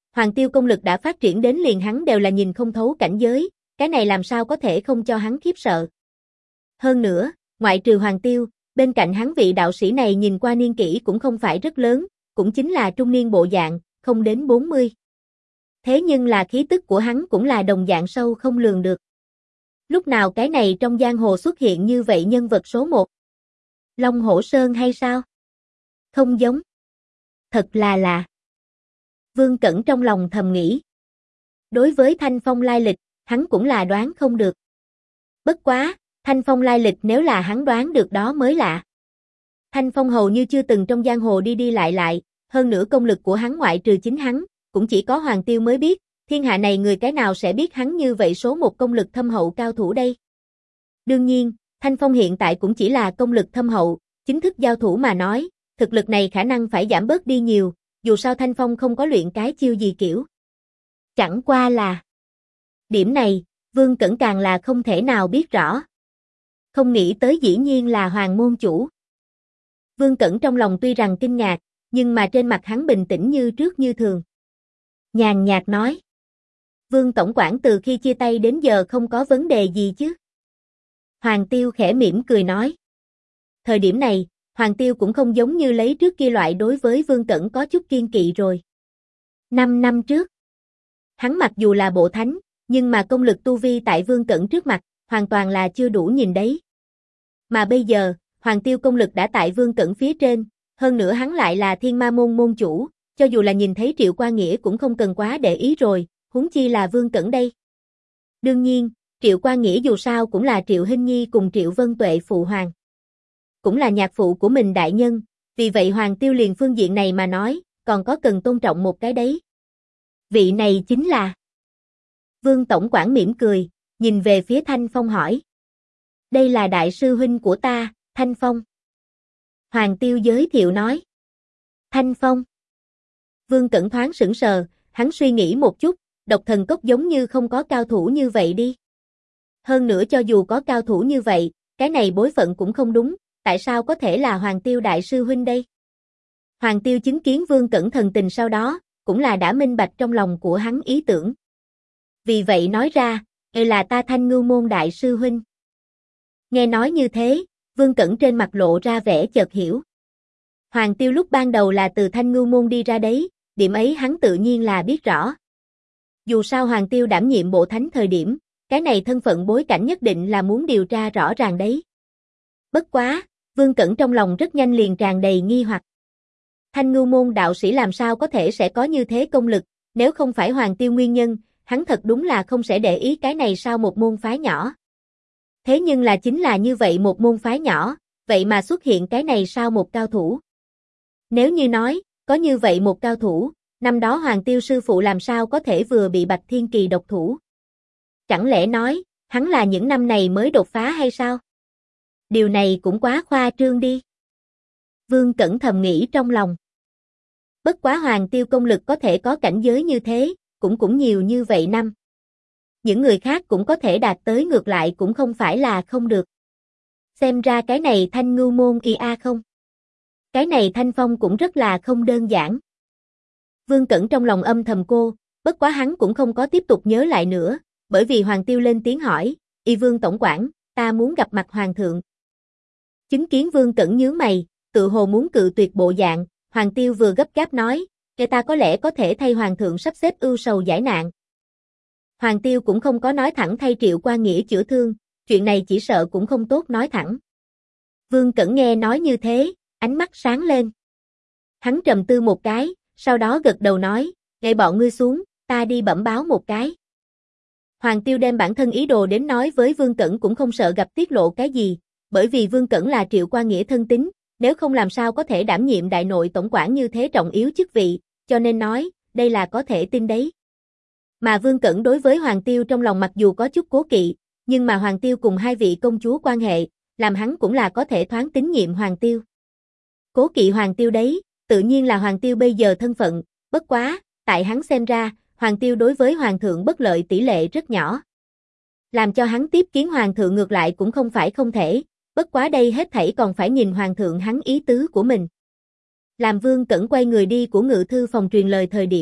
Hoàng Tiêu công lực đã phát triển đến liền hắn đều là nhìn không thấu cảnh giới, cái này làm sao có thể không cho hắn khiếp sợ. Hơn nữa, ngoại trừ Hoàng Tiêu, bên cạnh hắn vị đạo sĩ này nhìn qua niên kỷ cũng không phải rất lớn, cũng chính là trung niên bộ dạng, không đến 40. Thế nhưng là khí tức của hắn cũng là đồng dạng sâu không lường được. Lúc nào cái này trong giang hồ xuất hiện như vậy nhân vật số 1? Long Hổ Sơn hay sao? Không giống. Thật là lạ. Vương Cẩn trong lòng thầm nghĩ. Đối với Thanh Phong lai lịch, hắn cũng là đoán không được. Bất quá, Thanh Phong lai lịch nếu là hắn đoán được đó mới lạ. Thanh Phong hầu như chưa từng trong giang hồ đi đi lại, hơn nữa công lực của hắn ngoại trừ chính hắn, cũng chỉ có Hoàng Tiêu mới biết, thiên hạ này người cái nào sẽ biết hắn như vậy số 1 công lực thâm hậu cao thủ đây. Đương nhiên, Thanh Phong hiện tại cũng chỉ là công lực thâm hậu, chính thức giao thủ mà nói, thực lực này khả năng phải giảm bớt đi nhiều, dù sao Thanh Phong không có luyện cái chiêu gì kiểu. Chẳng qua là điểm này, Vương Cẩn càng là không thể nào biết rõ. Không nghĩ tới dĩ nhiên là Hoàng môn chủ. Vương Cẩn trong lòng tuy rằng kinh ngạc, nhưng mà trên mặt hắn bình tĩnh như trước như thường. Nhàn nhạt nói. Vương tổng quản từ khi chia tay đến giờ không có vấn đề gì chứ? Hoàng Tiêu khẽ mỉm cười nói. Thời điểm này, Hoàng Tiêu cũng không giống như lấy trước kia loại đối với Vương Cẩn có chút kiên kỵ rồi. 5 năm trước, hắn mặc dù là bộ thánh, nhưng mà công lực tu vi tại Vương Cẩn trước mặt, hoàn toàn là chưa đủ nhìn đấy. Mà bây giờ, Hoàng Tiêu công lực đã tại Vương Cẩn phía trên, hơn nữa hắn lại là Thiên Ma môn môn chủ, cho dù là nhìn thấy Triệu Qua Nghĩa cũng không cần quá để ý rồi, huống chi là Vương Cẩn đây. Đương nhiên, Triệu Qua Nghĩa dù sao cũng là Triệu Hinh Nhi cùng Triệu Vân Tuệ phụ hoàng. Cũng là nhạc phụ của mình đại nhân, vì vậy Hoàng Tiêu liền phương diện này mà nói, còn có cần tôn trọng một cái đấy. Vị này chính là... Vương tổng quản mỉm cười, nhìn về phía Thanh Phong hỏi. Đây là đại sư huynh của ta, Thanh Phong. Hoàng Tiêu giới thiệu nói. Thanh Phong. Vương Cẩn thoáng sững sờ, hắn suy nghĩ một chút, Độc Thần Cốc giống như không có cao thủ như vậy đi. Hơn nữa cho dù có cao thủ như vậy, cái này bối phận cũng không đúng, tại sao có thể là Hoàng Tiêu đại sư huynh đây? Hoàng Tiêu chứng kiến Vương Cẩn thần tình sau đó, cũng là đã minh bạch trong lòng của hắn ý tưởng. Vì vậy nói ra, là ta Thanh Ngưu môn đại sư huynh. Nghe nói như thế, Vương Cẩn trên mặt lộ ra vẻ chợt hiểu. Hoàng Tiêu lúc ban đầu là từ Thanh Ngưu môn đi ra đấy, điểm ấy hắn tự nhiên là biết rõ. Dù sao Hoàng Tiêu đảm nhiệm bộ thánh thời điểm, cái này thân phận bối cảnh nhất định là muốn điều tra rõ ràng đấy. Bất quá, Vương Cẩn trong lòng rất nhanh liền tràn đầy nghi hoặc. Thanh Ngưu môn đạo sĩ làm sao có thể sẽ có như thế công lực, nếu không phải Hoàng Tiêu nguyên nhân, hắn thật đúng là không sẽ để ý cái này sao một môn phái nhỏ. Thế nhưng là chính là như vậy một môn phái nhỏ, vậy mà xuất hiện cái này sao một cao thủ. Nếu như nói, có như vậy một cao thủ, năm đó Hoàng Tiêu sư phụ làm sao có thể vừa bị Bạch Thiên Kỳ độc thủ. Chẳng lẽ nói, hắn là những năm này mới đột phá hay sao? Điều này cũng quá khoa trương đi. Vương Cẩn thầm nghĩ trong lòng. Bất quá Hoàng Tiêu công lực có thể có cảnh giới như thế, cũng nhiều như vậy năm. Những người khác cũng có thể đạt tới ngược lại cũng không phải là không được. Xem ra cái này Thanh Ngưu môn IA không? Cái này Thanh Phong cũng rất là không đơn giản. Vương Cẩn trong lòng âm thầm cô, bất quá hắn cũng không có tiếp tục nhớ lại nữa, bởi vì Hoàng Tiêu lên tiếng hỏi, Y Vương tổng quản, ta muốn gặp mặt Hoàng thượng. Chứng kiến Vương Cẩn nhướng mày, tự hồ muốn cự tuyệt bộ dạng, Hoàng Tiêu vừa gấp gáp nói, kẻ ta có lẽ có thể thay Hoàng thượng sắp xếp ưu sầu giải nạn. Hoàng Tiêu cũng không có nói thẳng thay Triệu Qua Nghĩa chữa thương, chuyện này chỉ sợ cũng không tốt nói thẳng. Vương Cẩn nghe nói như thế, ánh mắt sáng lên. Hắn trầm tư một cái, sau đó gật đầu nói, "Ngay bọn ngươi xuống, ta đi bẩm báo một cái." Hoàng Tiêu đem bản thân ý đồ đến nói với Vương Cẩn cũng không sợ gặp tiết lộ cái gì, bởi vì Vương Cẩn là Triệu Qua Nghĩa thân tín, nếu không làm sao có thể đảm nhiệm đại nội tổng quản như thế trọng yếu chức vị, cho nên nói, đây là có thể tin đấy. Mà Vương Cẩn đối với Hoàng Tiêu trong lòng mặc dù có chút cố kỵ, nhưng mà Hoàng Tiêu cùng hai vị công chúa quan hệ, làm hắn cũng là có thể thoáng tín nhiệm Hoàng Tiêu. Cố kỵ Hoàng Tiêu đấy, tự nhiên là Hoàng Tiêu bây giờ thân phận, bất quá, tại hắn xem ra, Hoàng Tiêu đối với Hoàng thượng bất lợi tỷ lệ rất nhỏ. Làm cho hắn tiếp kiến Hoàng thượng ngược lại cũng không phải không thể, bất quá đây hết thảy còn phải nhìn Hoàng thượng hắn ý tứ của mình. Làm Vương Cẩn quay người đi của ngự thư phòng truyền lời thời điểm,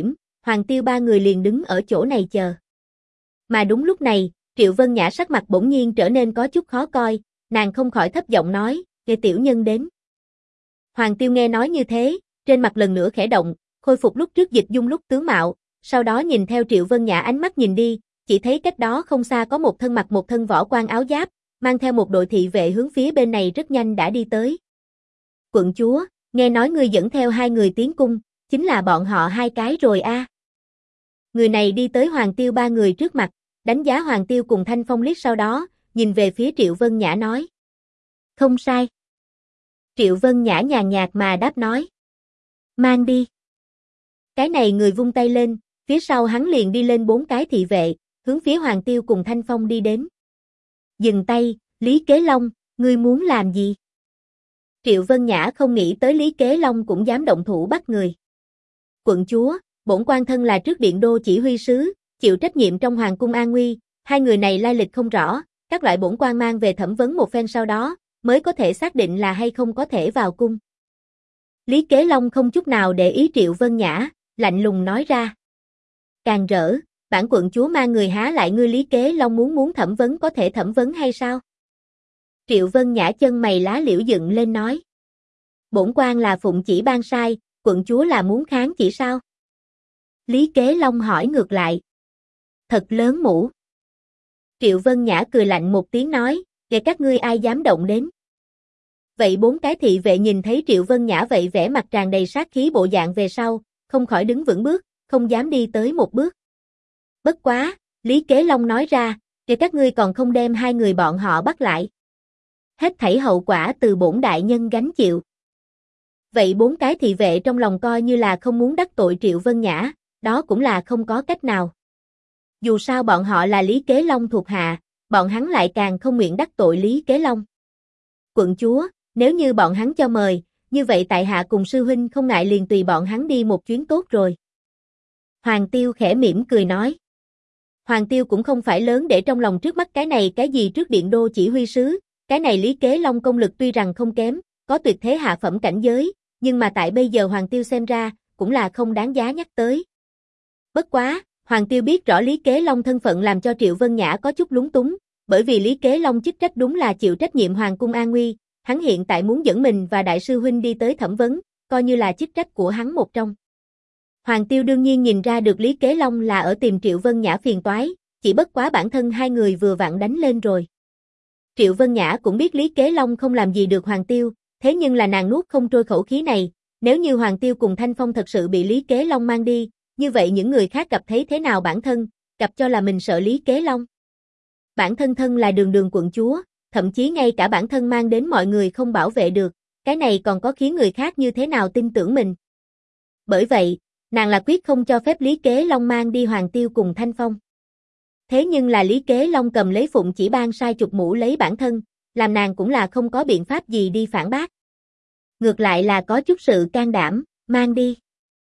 Hoàng Tiêu ba người liền đứng ở chỗ này chờ. Mà đúng lúc này, Triệu Vân Nhã sắc mặt bỗng nhiên trở nên có chút khó coi, nàng không khỏi thấp giọng nói, "Kẻ tiểu nhân đến." Hoàng Tiêu nghe nói như thế, trên mặt lần nữa khẽ động, khôi phục lúc trước dịch dung lúc tướng mạo, sau đó nhìn theo Triệu Vân Nhã ánh mắt nhìn đi, chỉ thấy cách đó không xa có một thân mặc một thân võ quan áo giáp, mang theo một đội thị vệ hướng phía bên này rất nhanh đã đi tới. "Quận chúa, nghe nói ngươi dẫn theo hai người tiến cung, chính là bọn họ hai cái rồi a?" Người này đi tới Hoàng Tiêu ba người trước mặt, đánh giá Hoàng Tiêu cùng Thanh Phong liếc sau đó, nhìn về phía Triệu Vân Nhã nói. "Không sai." Triệu Vân Nhã nhàn nhạt mà đáp nói. "Mang đi." Cái này người vung tay lên, phía sau hắn liền đi lên 4 cái thị vệ, hướng phía Hoàng Tiêu cùng Thanh Phong đi đến. "Dừng tay, Lý Kế Long, ngươi muốn làm gì?" Triệu Vân Nhã không nghĩ tới Lý Kế Long cũng dám động thủ bắt người. "Quận chúa, bổn quan thân là trước điện đô chỉ huy sứ, chịu trách nhiệm trong hoàng cung an nguy, hai người này lai lịch không rõ, các loại bổn quan mang về thẩm vấn một phen sau đó, mới có thể xác định là hay không có thể vào cung." Lý Kế Long không chút nào để ý Triệu Vân Nhã, lạnh lùng nói ra. "Càng rỡ, bản quận chúa mang người há lại ngươi Lý Kế Long muốn thẩm vấn có thể thẩm vấn hay sao?" Triệu Vân Nhã chân mày lá liễu dựng lên nói. "Bổn quan là phụng chỉ ban sai, quận chúa là muốn kháng chỉ sao?" Lý Kế Long hỏi ngược lại. "Thật lớn mũ." Triệu Vân Nhã cười lạnh một tiếng nói, "Kể các ngươi ai dám động đến." Vậy 4 cái thị vệ nhìn thấy Triệu Vân Nhã vậy vẻ mặt tràn đầy sát khí bộ dạng về sau, không khỏi đứng vững bước, không dám đi tới một bước. Bất quá, Lý Kế Long nói ra, "Kể các ngươi còn không đem hai người bọn họ bắt lại. Hết thảy hậu quả từ bổn đại nhân gánh chịu." Vậy 4 cái thị vệ trong lòng coi như là không muốn đắc tội Triệu Vân Nhã, đó cũng là không có cách nào. Dù sao bọn họ là Lý Kế Long thuộc hạ, bọn hắn lại càng không nguyện đắc tội Lý Kế Long. "Quận chúa, nếu như bọn hắn cho mời, như vậy tại hạ cùng sư huynh không ngại liền tùy bọn hắn đi một chuyến tốt rồi." Hoàng Tiêu khẽ mỉm cười nói. Hoàng Tiêu cũng không phải lớn để trong lòng trước mắt cái này cái gì trước điện đô chỉ huy sứ, cái này Lý Kế Long công lực tuy rằng không kém, có tuyệt thế hạ phẩm cảnh giới, nhưng mà tại bây giờ Hoàng Tiêu xem ra, cũng là không đáng giá nhắc tới. Bất quá, Hoàng Tiêu biết rõ Lý Kế Long thân phận làm cho Triệu Vân Nhã có chút lúng túng, bởi vì Lý Kế Long chức trách đúng là chịu trách nhiệm hoàng cung an nguy, hắn hiện tại muốn dẫn mình và đại sư huynh đi tới thẩm vấn, coi như là chức trách của hắn một trong. Hoàng Tiêu đương nhiên nhìn ra được Lý Kế Long là ở tìm Triệu Vân Nhã phiền toái, chỉ bất quá bản thân hai người vừa vặn đánh lên rồi. Triệu Vân Nhã cũng biết Lý Kế Long không làm gì được Hoàng Tiêu, thế nhưng là nàng nuốt không trôi khẩu khí này, nếu như Hoàng Tiêu cùng Thanh Phong thật sự bị Lý Kế Long mang đi, như vậy những người khác gặp thấy thế nào bản thân, gặp cho là mình sợ Lý Kế Long. Bản thân thân là đường đường quận chúa, thậm chí ngay cả bản thân mang đến mọi người không bảo vệ được, cái này còn có khiến người khác như thế nào tin tưởng mình. Bởi vậy, nàng là quyết không cho phép Lý Kế Long mang đi Hoàng Tiêu cùng Thanh Phong. Thế nhưng là Lý Kế Long cầm lấy phụng chỉ ban sai chụp mũ lấy bản thân, làm nàng cũng là không có biện pháp gì đi phản bác. Ngược lại là có chút sự can đảm, mang đi.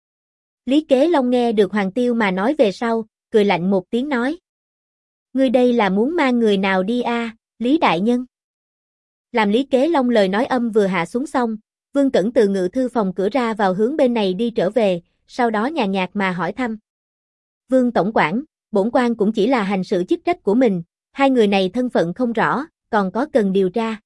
Lý Kế Long nghe được Hoàng Tiêu mà nói về sau, cười lạnh một tiếng nói. Ngươi đây là muốn mang người nào đi a, Lý Đại Nhân? Làm Lý Kế Long lời nói âm vừa hạ xuống xong, Vương Cẩn từ ngự thư phòng cửa ra vào hướng bên này đi trở về, sau đó nhàn nhạt mà hỏi thăm. Vương Tổng quản, bổn quan cũng chỉ là hành sự chức trách của mình, hai người này thân phận không rõ, còn có cần điều tra.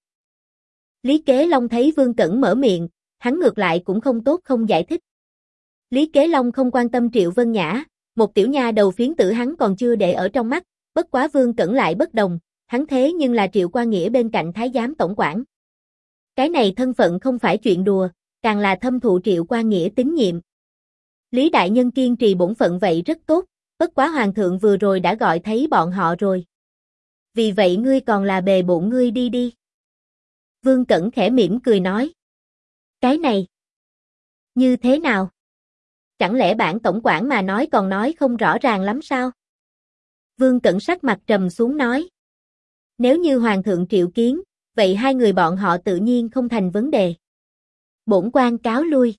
Lý Kế Long thấy Vương Cẩn mở miệng, hắn ngược lại cũng không tốt không giải thích. Lý Kế Long không quan tâm Triệu Vân Nhã, một tiểu nha đầu phiến tử hắn còn chưa để ở trong mắt, bất quá Vương Cẩn lại bất đồng, hắn thế nhưng là Triệu Quan Nghĩa bên cạnh Thái giám tổng quản. Cái này thân phận không phải chuyện đùa, càng là thâm thụ Triệu Quan Nghĩa tín nhiệm. Lý Đại Nhân kiên trì bổn phận vậy rất tốt, bất quá Hoàng thượng vừa rồi đã gọi thấy bọn họ rồi. Vì vậy ngươi còn là bề bộn ngươi đi đi. Vương Cẩn khẽ mỉm cười nói. Cái này, như thế nào? Chẳng lẽ bản tổng quản mà nói còn nói không rõ ràng lắm sao? Vương Cẩn sắc mặt trầm xuống nói. Nếu như Hoàng thượng triệu kiến, vậy hai người bọn họ tự nhiên không thành vấn đề. Bổn quan cáo lui.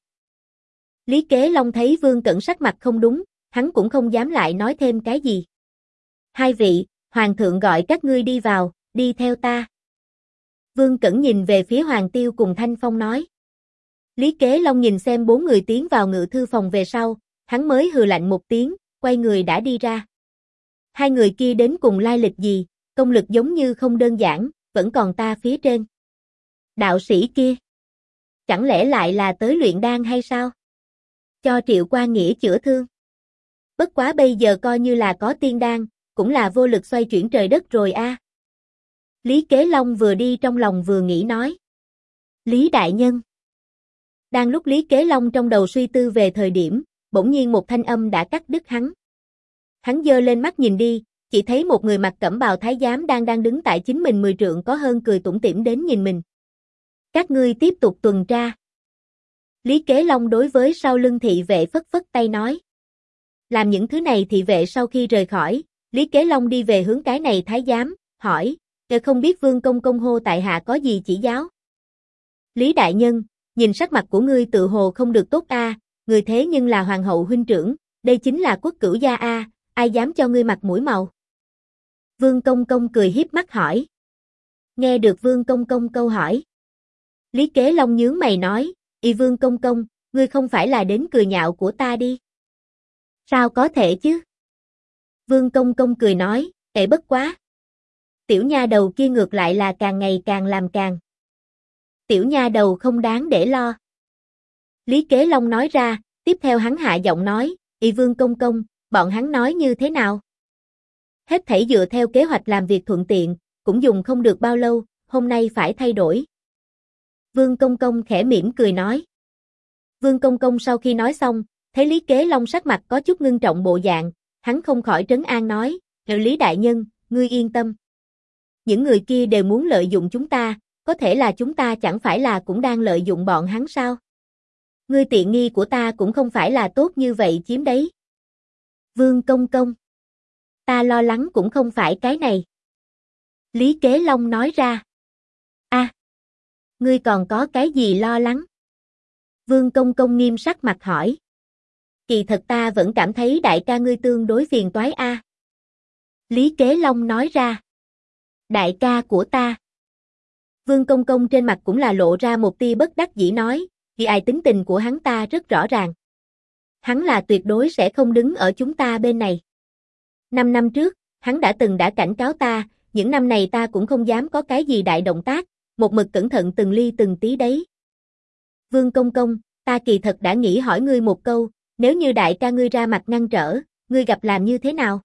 Lý Kế Long thấy Vương Cẩn sắc mặt không đúng, hắn cũng không dám lại nói thêm cái gì. Hai vị, Hoàng thượng gọi các ngươi đi vào, đi theo ta. Vương Cẩn nhìn về phía Hoàng Tiêu cùng Thanh Phong nói. Lý Kế Long nhìn xem bốn người tiến vào ngự thư phòng về sau, hắn mới hừ lạnh một tiếng, quay người đã đi ra. Hai người kia đến cùng lai lịch gì, công lực giống như không đơn giản, vẫn còn ta phía trên. Đạo sĩ kia, chẳng lẽ lại là tới luyện đan hay sao? Cho Triệu Quan Nghĩa chữa thương. Bất quá bây giờ coi như là có tiên đan, cũng là vô lực xoay chuyển trời đất rồi a. Lý Kế Long vừa đi trong lòng vừa nghĩ nói. Lý đại nhân. Đang lúc Lý Kế Long trong đầu suy tư về thời điểm, bỗng nhiên một thanh âm đã cắt đứt hắn. Hắn giơ lên mắt nhìn đi, chỉ thấy một người mặc cẩm bào thái giám đang đứng tại chính mình 10 trượng có hơn cười tủm tỉm đến nhìn mình. Các ngươi tiếp tục tuần tra. Lý Kế Long đối với sau lưng thị vệ phất phất tay nói. Làm những thứ này thị vệ sau khi rời khỏi, Lý Kế Long đi về hướng cái này thái giám, hỏi, không biết Vương Công Công hô tại hạ có gì chỉ giáo? Lý đại nhân, nhìn sắc mặt của ngươi tự hồ không được tốt a, người thế nhưng là hoàng hậu huynh trưởng, đây chính là quốc cửu gia a, ai dám cho ngươi mặt mũi màu? Vương Công Công cười hiếp mắt hỏi. Nghe được Vương Công Công câu hỏi. Lý Kế Long nhướng mày nói, Vương Công Công, ngươi không phải là đến cười nhạo của ta đi. Sao có thể chứ? Vương Công Công cười nói, bất quá. Tiểu nha đầu kia ngược lại là càng ngày càng làm càng. Tiểu nha đầu không đáng để lo. Lý Kế Long nói ra, tiếp theo hắn hạ giọng nói, Vương Công Công, bọn hắn nói như thế nào? Hết thảy dựa theo kế hoạch làm việc thuận tiện, cũng dùng không được bao lâu, hôm nay phải thay đổi. Vương Công Công khẽ mỉm cười nói. Vương Công Công sau khi nói xong, thấy Lý Kế Long sắc mặt có chút ngưng trọng bộ dạng, hắn không khỏi trấn an nói, Lý đại nhân, ngươi yên tâm. Những người kia đều muốn lợi dụng chúng ta, có thể là chúng ta chẳng phải là cũng đang lợi dụng bọn hắn sao? Ngươi tiện nghi của ta cũng không phải là tốt như vậy chiếm đấy. Vương Công Công, ta lo lắng cũng không phải cái này. Lý Kế Long nói ra. Ngươi còn có cái gì lo lắng? Vương Công Công nghiêm sắc mặt hỏi. Kỳ thật ta vẫn cảm thấy đại ca ngươi tương đối phiền toái a. Lý Kế Long nói ra. Đại ca của ta. Vương Công Công trên mặt cũng là lộ ra một tia bất đắc dĩ nói, vì ai tính tình của hắn ta rất rõ ràng. Hắn là tuyệt đối sẽ không đứng ở chúng ta bên này. 5 năm trước, hắn đã cảnh cáo ta, những năm này ta cũng không dám có cái gì đại động tác, một mực cẩn thận từng ly từng tí đấy. Vương Công Công, ta kỳ thật đã nghĩ hỏi ngươi một câu, nếu như đại ca ngươi ra mặt ngăn trở, ngươi gặp làm như thế nào?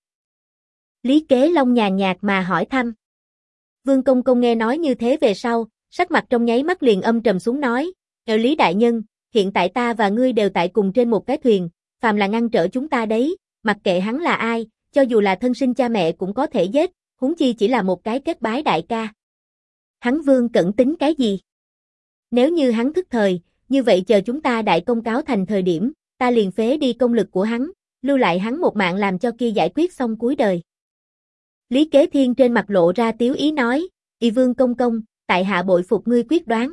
Lý Kế Long nhàn nhạt mà hỏi thăm. Vương Công Công nghe nói như thế về sau, sắc mặt trong nháy mắt liền âm trầm xuống nói, Lý đại nhân, hiện tại ta và ngươi đều tại cùng trên một cái thuyền, phàm là ngăn trở chúng ta đấy, mặc kệ hắn là ai, cho dù là thân sinh cha mẹ cũng có thể giết, huống chi chỉ là một cái kết bái đại ca. Hắn Vương Cẩn tính cái gì? Nếu như hắn thức thời, như vậy chờ chúng ta đại công cáo thành thời điểm, ta liền phế đi công lực của hắn, lưu lại hắn một mạng làm cho kia giải quyết xong cuối đời. Lý Kế Thiên trên mặt lộ ra tiếu ý nói, Vương Công Công, tại hạ bội phục ngươi quyết đoán.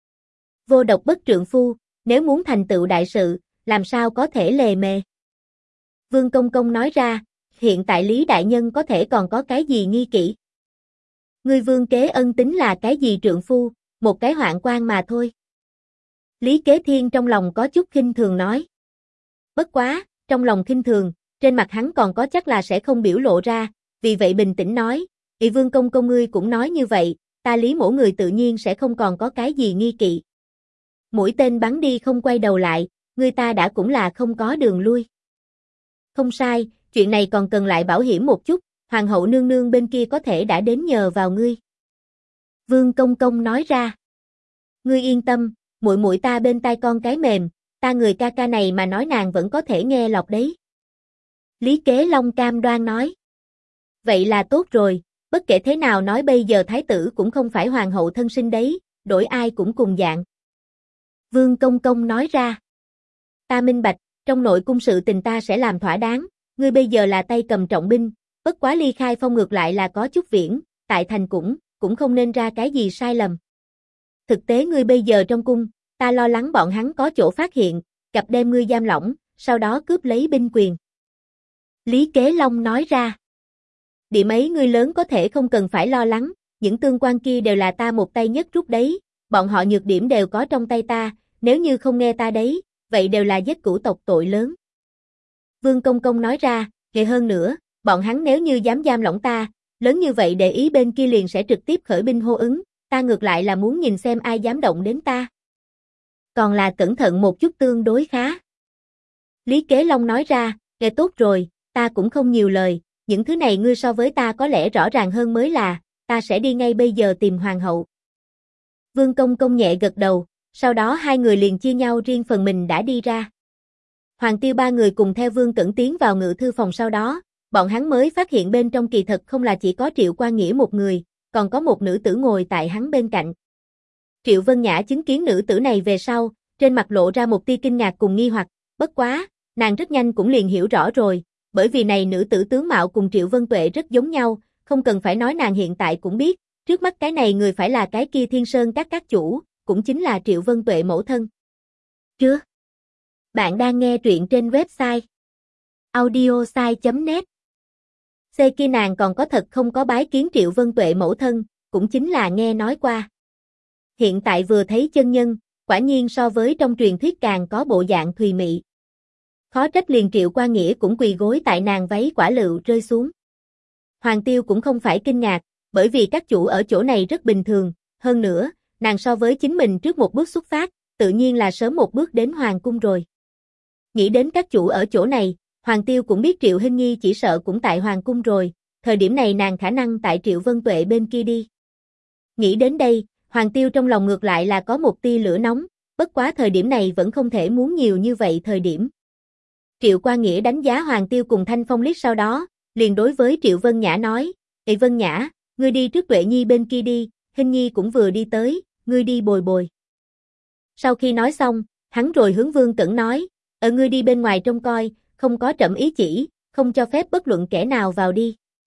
Vô độc bất trượng phu, nếu muốn thành tựu đại sự, làm sao có thể lề mề. Vương Công Công nói ra, hiện tại Lý đại nhân có thể còn có cái gì nghi kỵ? Ngươi Vương Kế Ân tính là cái gì trượng phu, một cái hoạn quan mà thôi. Lý Kế Thiên trong lòng có chút khinh thường nói. Bất quá, trong lòng khinh thường, trên mặt hắn còn có chắc là sẽ không biểu lộ ra, vì vậy bình tĩnh nói, Vương Công Công ngươi cũng nói như vậy, ta Lý mỗ người tự nhiên sẽ không còn có cái gì nghi kỵ. Mũi tên bắn đi không quay đầu lại, người ta đã cũng là không có đường lui. Không sai, chuyện này còn cần lại bảo hiểm một chút, Hoàng hậu nương nương bên kia có thể đã đến nhờ vào ngươi. Vương Công Công nói ra. Ngươi yên tâm, muội muội ta bên tai con cái mềm, ta người ca ca này mà nói nàng vẫn có thể nghe lọt đấy. Lý Kế Long cam đoan nói. Vậy là tốt rồi, bất kể thế nào nói bây giờ thái tử cũng không phải hoàng hậu thân sinh đấy, đổi ai cũng cùng dạng. Vương Công Công nói ra. Ta minh bạch, trong nội cung sự tình ta sẽ làm thỏa đáng, ngươi bây giờ là tay cầm trọng binh, bất quá ly khai phong ngược lại là có chút viễn, tại thành cũng không nên ra cái gì sai lầm. Thực tế ngươi bây giờ trong cung, ta lo lắng bọn hắn có chỗ phát hiện, gặp đem ngươi giam lỏng, sau đó cướp lấy binh quyền. Lý Kế Long nói ra. Điểm ấy ngươi lớn có thể không cần phải lo lắng, những tương quan kia đều là ta một tay nhất rút đấy, bọn họ nhược điểm đều có trong tay ta, nếu như không nghe ta đấy, vậy đều là giết cửu tộc tội lớn. Vương Công Công nói ra, kệ hơn nữa, bọn hắn nếu như dám giam lỏng ta, lớn như vậy để ý bên kia liền sẽ trực tiếp khởi binh hô ứng, ta ngược lại là muốn nhìn xem ai dám động đến ta. Còn là cẩn thận một chút tương đối khá. Lý Kế Long nói ra, kệ tốt rồi, ta cũng không nhiều lời, những thứ này ngươi so với ta có lẽ rõ ràng hơn mới là, ta sẽ đi ngay bây giờ tìm hoàng hậu. Vương Công Công nhẹ gật đầu, sau đó hai người liền chia nhau riêng phần mình đã đi ra. Hoàng Tiêu ba người cùng theo Vương Cẩn tiến vào ngự thư phòng, sau đó, bọn hắn mới phát hiện bên trong kỳ thật không là chỉ có Triệu Qua Nghĩa một người, còn có một nữ tử ngồi tại hắn bên cạnh. Triệu Vân Nhã chứng kiến nữ tử này về sau, trên mặt lộ ra một tia kinh ngạc cùng nghi hoặc, bất quá, nàng rất nhanh cũng liền hiểu rõ rồi, bởi vì này nữ tử tướng mạo cùng Triệu Vân Tuệ rất giống nhau, không cần phải nói nàng hiện tại cũng biết, trước mắt cái này người phải là cái kia Thiên Sơn các chủ, cũng chính là Triệu Vân Tuệ mẫu thân. Chưa? Bạn đang nghe truyện trên website audiosai.net. Kia nàng còn có thật không có bái kiến Triệu Vân Tuệ mẫu thân, cũng chính là nghe nói qua. Hiện tại vừa thấy chân nhân, quả nhiên so với trong truyền thuyết càng có bộ dạng thùy mị. Khó trách liền Triệu Qua Nghĩa cũng quỳ gối tại nàng váy quả lựu rơi xuống. Hoàng Tiêu cũng không phải kinh ngạc, bởi vì các chủ ở chỗ này rất bình thường, hơn nữa, nàng so với chính mình trước một bước xuất phát, tự nhiên là sớm một bước đến hoàng cung rồi. Nghĩ đến các chủ ở chỗ này, Hoàng Tiêu cũng biết Triệu Hinh Nhi chỉ sợ cũng tại hoàng cung rồi, thời điểm này nàng khả năng tại Triệu Vân Tuệ bên kia đi. Nghĩ đến đây, Hoàng Tiêu trong lòng ngược lại là có một tia lửa nóng, bất quá thời điểm này vẫn không thể muốn nhiều như vậy thời điểm. Triệu Qua Nghĩa đánh giá Hoàng Tiêu cùng Thanh Phong liếc, sau đó, liền đối với Triệu Vân Nhã nói, Ê Vân Nhã, ngươi đi trước Tuệ Nhi bên kia đi, Hinh Nhi cũng vừa đi tới, ngươi đi bồi bồi. Sau khi nói xong, hắn rồi hướng Vương Cẩn nói, ngươi đi bên ngoài trông coi, không có trẫm ý chỉ, không cho phép bất luận kẻ nào vào đi.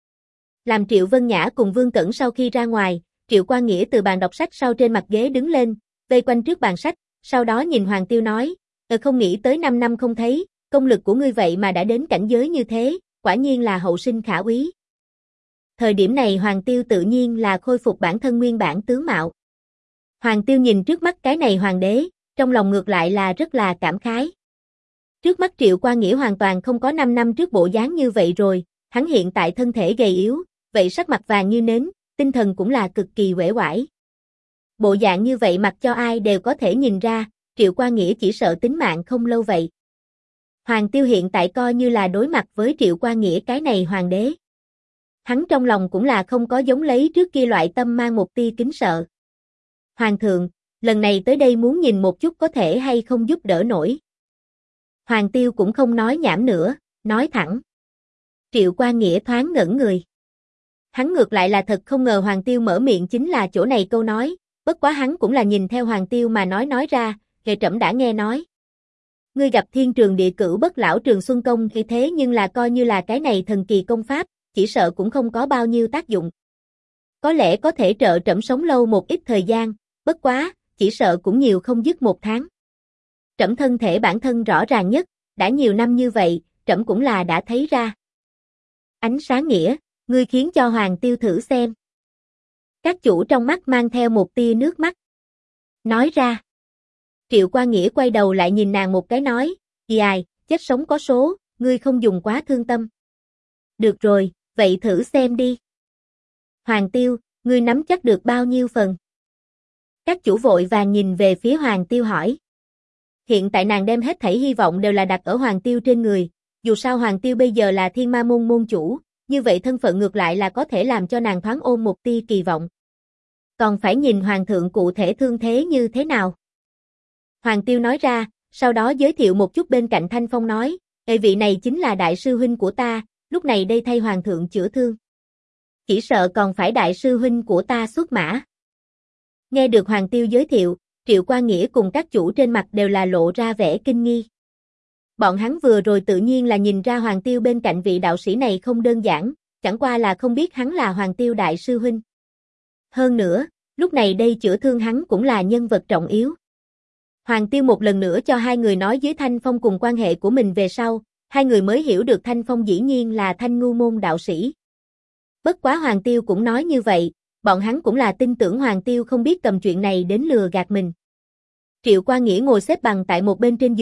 Làm Triệu Vân Nhã cùng Vương Cẩn sau khi ra ngoài, Triệu Qua Nghĩa từ bàn đọc sách sau trên mặt ghế đứng lên, vây quanh trước bàn sách, sau đó nhìn Hoàng Tiêu nói, không nghĩ tới 5 năm không thấy, công lực của ngươi vậy mà đã đến cảnh giới như thế, quả nhiên là hậu sinh khả úy. Thời điểm này Hoàng Tiêu tự nhiên là khôi phục bản thân nguyên bản tướng mạo. Hoàng Tiêu nhìn trước mắt cái này hoàng đế, trong lòng ngược lại là rất là cảm khái. Trước mắt Triệu Qua Nghĩa hoàn toàn không có 5 năm trước bộ dáng như vậy rồi, hắn hiện tại thân thể gầy yếu, vậy sắc mặt vàng như nến, tinh thần cũng là cực kỳ uể oải. Bộ dạng như vậy mặc cho ai đều có thể nhìn ra, Triệu Qua Nghĩa chỉ sợ tính mạng không lâu vậy. Hoàng Tiêu hiện tại coi như là đối mặt với Triệu Qua Nghĩa cái này hoàng đế. Hắn trong lòng cũng là không có giống lấy trước kia loại tâm mang một tia kính sợ. Hoàng thượng, lần này tới đây muốn nhìn một chút có thể hay không giúp đỡ nổi. Hoàng Tiêu cũng không nói nhảm nữa, nói thẳng. Triệu Qua Nghĩa thoáng ngẩn người. Hắn ngược lại là thật không ngờ Hoàng Tiêu mở miệng chính là chỗ này câu nói, bất quá hắn cũng là nhìn theo Hoàng Tiêu mà nói ra, kệ trẫm đã nghe nói. Ngươi gặp thiên trường địa cửu bất lão Trường Xuân Công thì thế nhưng là coi như là cái này thần kỳ công pháp, chỉ sợ cũng không có bao nhiêu tác dụng. Có lẽ có thể trợ trẫm sống lâu một ít thời gian, bất quá, chỉ sợ cũng nhiều không dứt 1 tháng. Trẫm thân thể bản thân rõ ràng nhất, đã nhiều năm như vậy, trẫm cũng là đã thấy ra. Ánh sáng nghĩa, ngươi khiến cho Hoàng Tiêu thử xem. Các chủ trong mắt mang theo một tia nước mắt. Nói ra. Triệu Qua Nghĩa quay đầu lại nhìn nàng một cái nói, ai, chết sống có số, ngươi không dùng quá thương tâm. Được rồi, vậy thử xem đi. Hoàng Tiêu, ngươi nắm chắc được bao nhiêu phần? Các chủ vội vàng nhìn về phía Hoàng Tiêu hỏi. Hiện tại nàng đem hết thảy hy vọng đều là đặt ở Hoàng Tiêu trên người, dù sao Hoàng Tiêu bây giờ là Thiên Ma môn môn chủ, như vậy thân phận ngược lại là có thể làm cho nàng thoáng ôm một tia kỳ vọng. Còn phải nhìn Hoàng thượng cụ thể thương thế như thế nào. Hoàng Tiêu nói ra, sau đó giới thiệu một chút bên cạnh Thanh Phong nói, vị này chính là đại sư huynh của ta, lúc này đây thay Hoàng thượng chữa thương. Chỉ sợ còn phải đại sư huynh của ta xuất mã. Nghe được Hoàng Tiêu giới thiệu, Triệu Qua Nghĩa cùng các chủ trên mặt đều là lộ ra vẻ kinh nghi. Bọn hắn vừa rồi tự nhiên là nhìn ra Hoàng Tiêu bên cạnh vị đạo sĩ này không đơn giản, chẳng qua là không biết hắn là Hoàng Tiêu đại sư huynh. Hơn nữa, lúc này đây chữa thương hắn cũng là nhân vật trọng yếu. Hoàng Tiêu một lần nữa cho hai người nói dưới Thanh Phong cùng quan hệ của mình về sau, hai người mới hiểu được Thanh Phong dĩ nhiên là Thanh Ngu môn đạo sĩ. Bất quá Hoàng Tiêu cũng nói như vậy, bọn hắn cũng là tin tưởng Hoàng Tiêu không biết cầm chuyện này đến lừa gạt mình. Triệu Qua Nghĩa ngồi xếp bằng tại một bên trên giường,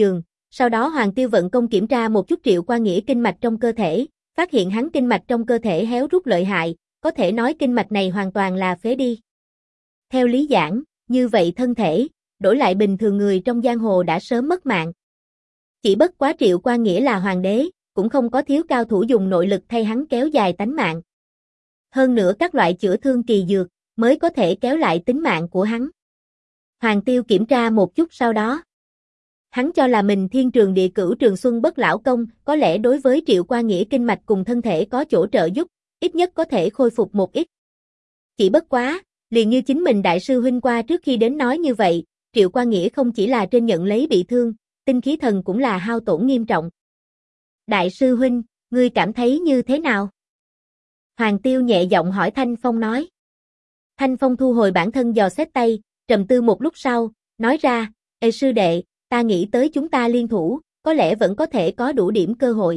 Sau đó Hoàng Tiêu vận công kiểm tra một chút Triệu Qua Nghĩa kinh mạch trong cơ thể, phát hiện hắn kinh mạch trong cơ thể héo rút lợi hại, có thể nói kinh mạch này hoàn toàn là phế đi. Theo lý giảng, như vậy thân thể, đổi lại bình thường người trong giang hồ đã sớm mất mạng. Chỉ bất quá Triệu Qua Nghĩa là hoàng đế, cũng không có thiếu cao thủ dùng nội lực thay hắn kéo dài tánh mạng. Hơn nữa các loại chữa thương kỳ dược, mới có thể kéo lại tính mạng của hắn. Hoàng Tiêu kiểm tra một chút sau đó. Hắn cho là mình thiên trường địa cửu trường xuân bất lão công, có lẽ đối với Triệu Qua Nghĩa kinh mạch cùng thân thể có chỗ trợ giúp, ít nhất có thể khôi phục một ít. Chỉ bất quá, liền như chính mình đại sư huynh qua trước khi đến nói như vậy, Triệu Qua Nghĩa không chỉ là trên nhận lấy bị thương, tinh khí thần cũng là hao tổn nghiêm trọng. Đại sư huynh, ngươi cảm thấy như thế nào? Hoàng Tiêu nhẹ giọng hỏi Thanh Phong nói. Thanh Phong thu hồi bản thân dò xét tay, trầm tư một lúc sau, nói ra, ê sư đệ, ta nghĩ tới chúng ta liên thủ, có lẽ vẫn có thể có đủ điểm cơ hội.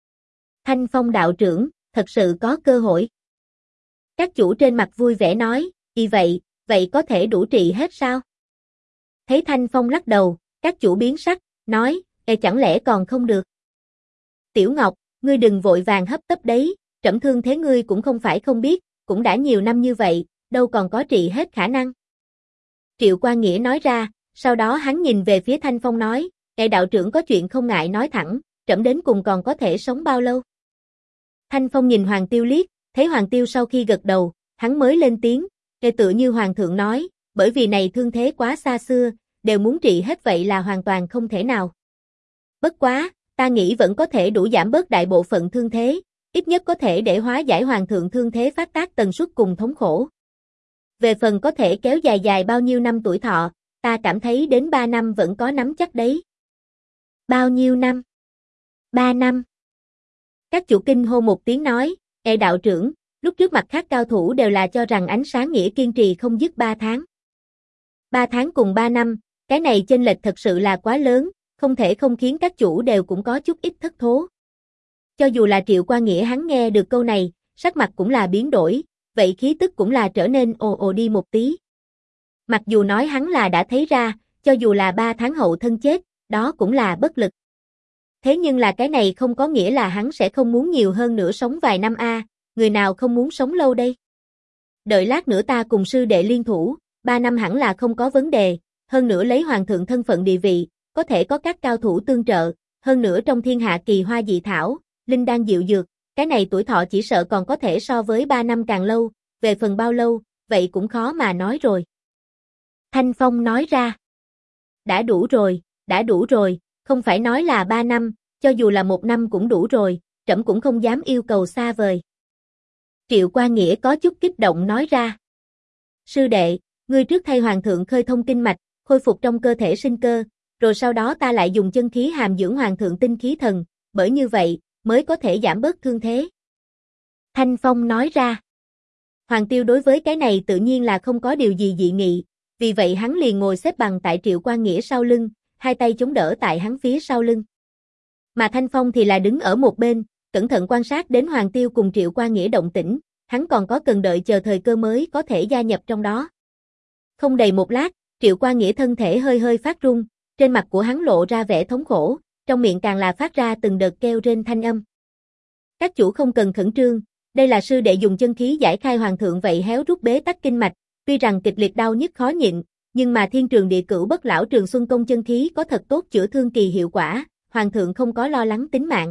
Thanh Phong đạo trưởng, thật sự có cơ hội. Các chủ trên mặt vui vẻ nói, vậy có thể đủ trị hết sao? Thấy Thanh Phong lắc đầu, các chủ biến sắc, nói, chẳng lẽ còn không được? Tiểu Ngọc, ngươi đừng vội vàng hấp tấp đấy, trẫm thương thế ngươi cũng không phải không biết, cũng đã nhiều năm như vậy, đâu còn có trị hết khả năng. Triệu Qua Nghĩa nói ra, sau đó hắn nhìn về phía Thanh Phong nói, đạo trưởng có chuyện không ngại nói thẳng, trẫm đến cùng còn có thể sống bao lâu? Thanh Phong nhìn Hoàng Tiêu liếc, thấy Hoàng Tiêu sau khi gật đầu, hắn mới lên tiếng, tựa như Hoàng thượng nói, bởi vì này thương thế quá xa xưa, đều muốn trị hết vậy là hoàn toàn không thể nào. Bất quá, ta nghĩ vẫn có thể đủ giảm bớt đại bộ phận thương thế, ít nhất có thể để hóa giải Hoàng thượng thương thế phát tác tần suất cùng thống khổ. Về phần có thể kéo dài bao nhiêu năm tuổi thọ, ta cảm thấy đến 3 năm vẫn có nắm chắc đấy. Bao nhiêu năm? 3 năm. Các chủ kinh hô một tiếng nói, đạo trưởng, lúc trước mặt khác cao thủ đều là cho rằng ánh sáng nghĩa kiên trì không dứt 3 tháng. 3 tháng cùng 3 năm, cái này chênh lệch thật sự là quá lớn, không thể không khiến các chủ đều cũng có chút ít thất thố. Cho dù là Triệu Qua Nghĩa hắn nghe được câu này, sắc mặt cũng là biến đổi, vậy khí tức cũng là trở nên ồ đi một tí. Mặc dù nói hắn là đã thấy ra, cho dù là 3 tháng hậu thân chết, đó cũng là bất lực. Thế nhưng là cái này không có nghĩa là hắn sẽ không muốn nhiều hơn nữa sống vài năm người nào không muốn sống lâu đây? Đợi lát nữa ta cùng sư đệ liên thủ, 3 năm hẳn là không có vấn đề, hơn nữa lấy hoàng thượng thân phận địa vị, có thể có các cao thủ tương trợ, hơn nữa trong thiên hạ kỳ hoa dị thảo, linh đan diệu dược, cái này tuổi thọ chỉ sợ còn có thể so với 3 năm càng lâu, về phần bao lâu, vậy cũng khó mà nói rồi. Thanh Phong nói ra, đã đủ rồi, không phải nói là 3 năm, cho dù là 1 năm cũng đủ rồi, trẫm cũng không dám yêu cầu xa vời. Triệu Qua Nghĩa có chút kích động nói ra. Sư đệ, ngươi trước thay hoàng thượng khơi thông kinh mạch, khôi phục trong cơ thể sinh cơ, rồi sau đó ta lại dùng chân khí hàm dưỡng hoàng thượng tinh khí thần, bởi như vậy, mới có thể giảm bớt thương thế. Thanh Phong nói ra. Hoàng Tiêu đối với cái này tự nhiên là không có điều gì dị nghị, vì vậy hắn liền ngồi xếp bằng tại Triệu Qua Nghĩa sau lưng, hai tay chống đỡ tại hắn phía sau lưng. Mà Thanh Phong thì là đứng ở một bên, cẩn thận quan sát đến Hoàng Tiêu cùng Triệu Qua Nghĩa động tĩnh, hắn còn có cần đợi chờ thời cơ mới có thể gia nhập trong đó. Không đầy một lát, Triệu Qua Nghĩa thân thể hơi phát run, trên mặt của hắn lộ ra vẻ thống khổ, trong miệng càng là phát ra từng đợt kêu rên thanh âm. Các chủ không cần khẩn trương, đây là sư đệ dùng chân khí giải khai hoàng thượng vậy héo rút bế tắc kinh mạch, tuy rằng kịch liệt đau nhức khó nhịn, nhưng mà thiên trường địa cửu bất lão trường xuân công chân khí có thật tốt chữa thương kỳ hiệu quả, hoàng thượng không có lo lắng tính mạng.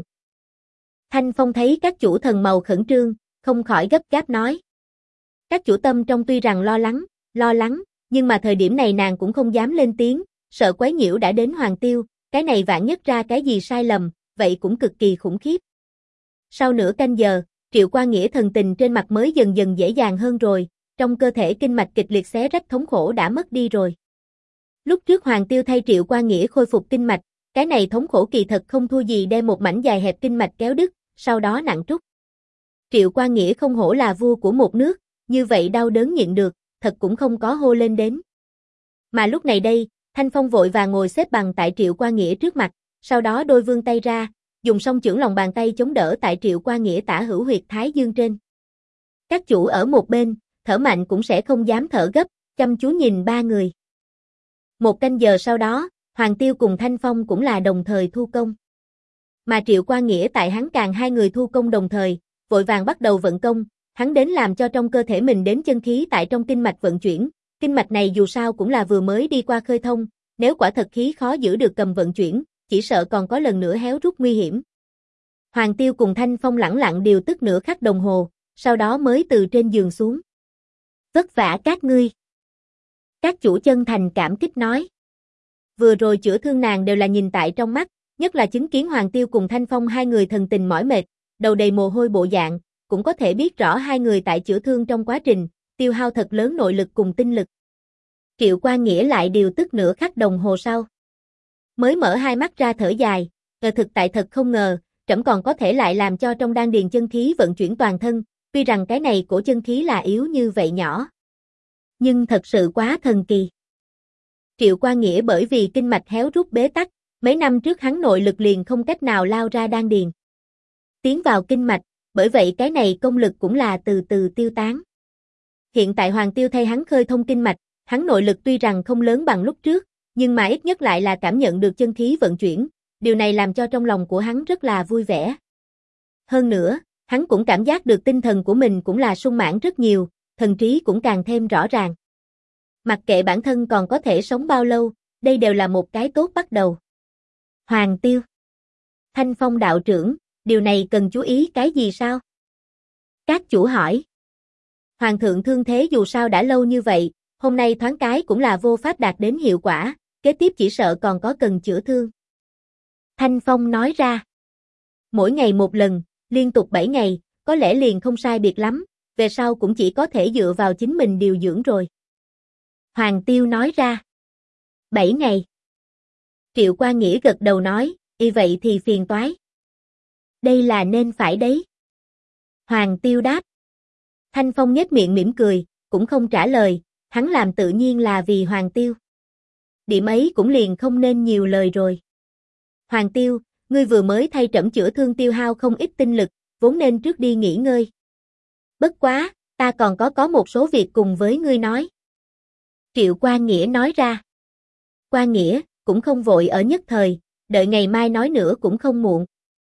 Thanh Phong thấy các chủ thần màu khẩn trương, không khỏi gấp gáp nói. Các chủ tâm trong tuy rằng lo lắng, nhưng mà thời điểm này nàng cũng không dám lên tiếng, sợ quấy nhiễu đã đến Hoàng Tiêu, cái này vạn nhất ra cái gì sai lầm, vậy cũng cực kỳ khủng khiếp. Sau nửa canh giờ, Triệu Qua Nghĩa thần tình trên mặt mới dần dần dễ dàng hơn rồi, trong cơ thể kinh mạch kịch liệt xé rách thống khổ đã mất đi rồi. Lúc trước Hoàng Tiêu thay Triệu Qua Nghĩa khôi phục kinh mạch, cái này thống khổ kỳ thật không thua gì đem một mảnh dài hẹp kinh mạch kéo đứt, sau đó nặng trút. Triệu Qua Nghĩa không hổ là vua của một nước, như vậy đau đớn nhịn được, thật cũng không có hô lên đến. Mà lúc này đây, Thanh Phong vội vàng ngồi xếp bằng tại Triệu Qua Nghĩa trước mặt, sau đó đôi vươn tay ra, dùng song chưởng lòng bàn tay chống đỡ tại Triệu Qua Nghĩa tả hữu huyệt thái dương trên. Các chủ ở một bên, thở mạnh cũng sẽ không dám thở gấp, chăm chú nhìn ba người. Một canh giờ sau đó, Hoàng Tiêu cùng Thanh Phong cũng là đồng thời thu công. Mà Triệu Quang Nghĩa tại hắn càng hai người thu công đồng thời, vội vàng bắt đầu vận công, hắn đến làm cho trong cơ thể mình đến chân khí tại trong kinh mạch vận chuyển, kinh mạch này dù sao cũng là vừa mới đi qua khơi thông, nếu quả thật khí khó giữ được cầm vận chuyển, chỉ sợ còn có lần nữa héo rút nguy hiểm. Hoàng Tiêu cùng Thanh Phong lẳng lặng điều tức nửa khắc đồng hồ, sau đó mới từ trên giường xuống. Vất vả các ngươi. Các chủ chân thành cảm kích nói. Vừa rồi chữa thương nàng đều là nhìn tại trong mắt, nhất là chứng kiến Hoàng Tiêu cùng Thanh Phong hai người thần tình mỏi mệt, đầu đầy mồ hôi bộ dạng, cũng có thể biết rõ hai người tại chữa thương trong quá trình, tiêu hao thật lớn nội lực cùng tinh lực. Triệu Quang Nghĩa lại điều tức nửa khắc đồng hồ sau. Mới mở hai mắt ra thở dài, thực tại thật không ngờ, trẫm còn có thể lại làm cho trong đan điền chân khí vận chuyển toàn thân, tuy rằng cái này cổ chân khí là yếu như vậy nhỏ. Nhưng thật sự quá thần kỳ. Triệu Quang Nghĩa bởi vì kinh mạch héo rút bế tắc, mấy năm trước hắn nội lực liền không cách nào lao ra đan điền. Tiến vào kinh mạch, bởi vậy cái này công lực cũng là từ từ tiêu tán. Hiện tại Hoàng Tiêu thay hắn khơi thông kinh mạch, hắn nội lực tuy rằng không lớn bằng lúc trước, nhưng mà ít nhất lại là cảm nhận được chân khí vận chuyển, điều này làm cho trong lòng của hắn rất là vui vẻ. Hơn nữa, hắn cũng cảm giác được tinh thần của mình cũng là sung mãn rất nhiều, thần trí cũng càng thêm rõ ràng. Mặc kệ bản thân còn có thể sống bao lâu, đây đều là một cái tốt bắt đầu. Hoàng Tiêu. Thanh Phong đạo trưởng, điều này cần chú ý cái gì sao? Các chủ hỏi. Hoàng thượng thương thế dù sao đã lâu như vậy, hôm nay thoáng cái cũng là vô pháp đạt đến hiệu quả, kế tiếp chỉ sợ còn có cần chữa thương. Thanh Phong nói ra. Mỗi ngày một lần, liên tục 7 ngày, có lẽ liền không sai biệt lắm, về sau cũng chỉ có thể dựa vào chính mình điều dưỡng rồi. Hoàng Tiêu nói ra. 7 ngày. Triệu Quang Nghĩa gật đầu nói, vậy thì phiền toái. Đây là nên phải đấy. Hoàng Tiêu đáp. Thanh Phong nhếch miệng mỉm cười, cũng không trả lời, hắn làm tự nhiên là vì Hoàng Tiêu. Điểm ấy cũng liền không nên nhiều lời rồi. Hoàng Tiêu, ngươi vừa mới thay trẫm chữa thương tiêu hao không ít tinh lực, vốn nên trước đi nghỉ ngơi. Bất quá, ta còn có một số việc cùng với ngươi nói. Triệu Quang Nghĩa nói ra. Quang Nghĩa, cũng không vội ở nhất thời, đợi ngày mai nói nữa cũng không muộn.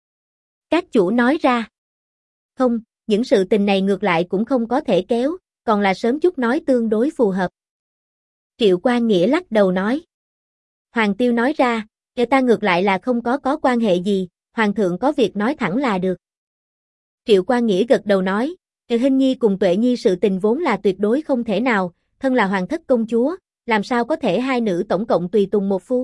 Các chủ nói ra. Không, những sự tình này ngược lại cũng không có thể kéo, còn là sớm chút nói tương đối phù hợp. Triệu Quang Nghĩa lắc đầu nói. Hoàng Tiêu nói ra, ta ngược lại là không có quan hệ gì, Hoàng thượng có việc nói thẳng là được. Triệu Quang Nghĩa gật đầu nói, Hinh Nhi cùng Tuệ Nhi sự tình vốn là tuyệt đối không thể nào, thân là hoàng thất công chúa, làm sao có thể hai nữ tổng cộng tùy tùng một phu.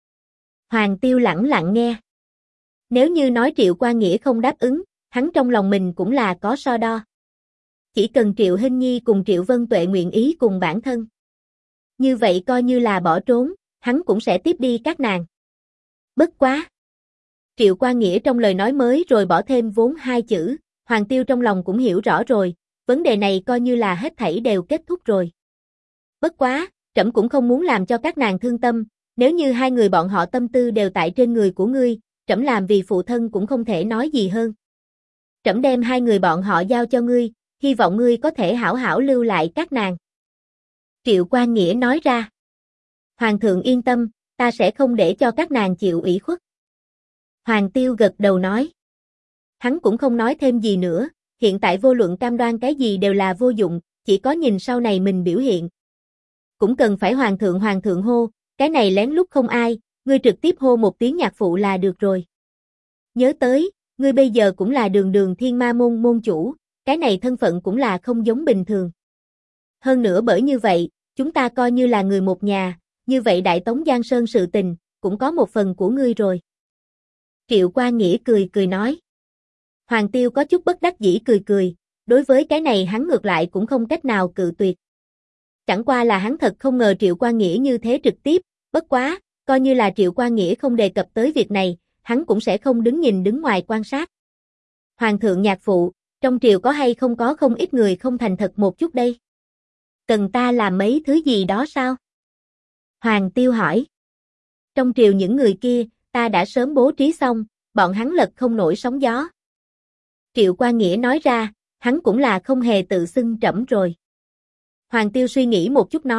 Hoàng Tiêu lẳng lặng nghe. Nếu như nói Triệu Quang Nghĩa không đáp ứng, hắn trong lòng mình cũng là có so đo. Chỉ cần Triệu Hinh Nhi cùng Triệu Vân Tuệ nguyện ý cùng bản thân. Như vậy coi như là bỏ trốn, hắn cũng sẽ tiếp đi các nàng. Bất quá. Triệu Quang Nghĩa trong lời nói mới rồi bỏ thêm vốn hai chữ, Hoàng Tiêu trong lòng cũng hiểu rõ rồi, vấn đề này coi như là hết thảy đều kết thúc rồi. Bất quá, trẫm cũng không muốn làm cho các nàng thương tâm, nếu như hai người bọn họ tâm tư đều tại trên người của ngươi, trẫm làm vì phụ thân cũng không thể nói gì hơn. Trẫm đem hai người bọn họ giao cho ngươi, hy vọng ngươi có thể hảo hảo lưu lại các nàng. Triệu Quang Nghĩa nói ra. Hoàng thượng yên tâm, ta sẽ không để cho các nàng chịu ủy khuất. Hoàng Tiêu gật đầu nói. Hắn cũng không nói thêm gì nữa, hiện tại vô luận cam đoan cái gì đều là vô dụng, chỉ có nhìn sau này mình biểu hiện. Cũng cần phải hoàng thượng hô, cái này lén lút không ai, ngươi trực tiếp hô một tiếng nhạc phụ là được rồi. Nhớ tới, ngươi bây giờ cũng là đường thiên ma môn môn chủ, cái này thân phận cũng là không giống bình thường. Hơn nữa bởi như vậy, chúng ta coi như là người một nhà, như vậy Đại Tống Giang Sơn sự tình, cũng có một phần của ngươi rồi. Triệu Quang Nghĩa cười nói. Hoàng Tiêu có chút bất đắc dĩ cười, đối với cái này hắn ngược lại cũng không cách nào cự tuyệt. Chẳng qua là hắn thật không ngờ Triệu Quang Nghĩa như thế trực tiếp, bất quá, coi như là Triệu Quang Nghĩa không đề cập tới việc này, hắn cũng sẽ không đứng ngoài quan sát. Hoàng thượng nhạc phụ, trong triều có hay không có không ít người không thành thật một chút đây? Cần ta làm mấy thứ gì đó sao? Hoàng Tiêu hỏi. Trong triều những người kia, ta đã sớm bố trí xong, bọn hắn lật không nổi sóng gió. Triệu Quang Nghĩa nói ra, hắn cũng là không hề tự xưng trẫm rồi. Hoàng Tiêu suy nghĩ một chút nói,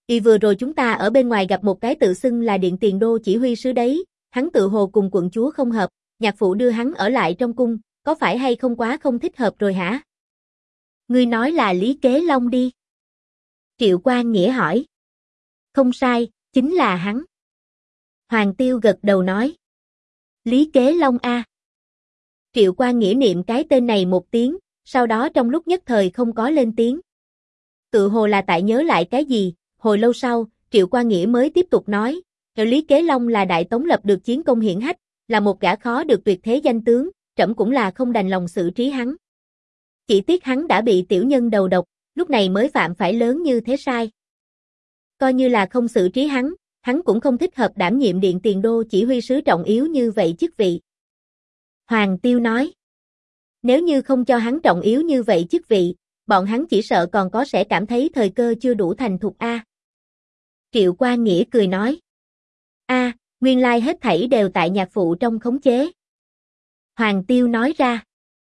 Vừa rồi chúng ta ở bên ngoài gặp một cái tự xưng là Điện Tiền Đô chỉ huy sứ đấy, hắn tự hồ cùng quận chúa không hợp, nhạc phụ đưa hắn ở lại trong cung, có phải hay không quá không thích hợp rồi hả? Ngươi nói là Lý Kế Long đi. Triệu Quang Nghĩa hỏi. Không sai, chính là hắn. Hoàng Tiêu gật đầu nói. Lý Kế Long a. Triệu Quang Nghĩa niệm cái tên này một tiếng, sau đó trong lúc nhất thời không có lên tiếng. Tự hồ là tại nhớ lại cái gì, hồi lâu sau, Triệu Quang Nghĩa mới tiếp tục nói, Lý Kế Long là Đại Tống lập được chiến công hiển hách, là một gã khó được tuyệt thế danh tướng, trẫm cũng là không đành lòng xử trí hắn. Chỉ tiếc hắn đã bị tiểu nhân đầu độc, lúc này mới phạm phải lớn như thế sai. Coi như là không xử trí hắn cũng không thích hợp đảm nhiệm Điện Tiền Đô chỉ huy sứ trọng yếu như vậy chức vị. Hoàng Tiêu nói, nếu như không cho hắn trọng yếu như vậy chức vị, bọn hắn chỉ sợ còn có sẽ cảm thấy thời cơ chưa đủ thành thục a. Triệu Quang Nghĩa cười nói, nguyên lai hết thảy đều tại nhạc phụ trong khống chế. Hoàng Tiêu nói ra,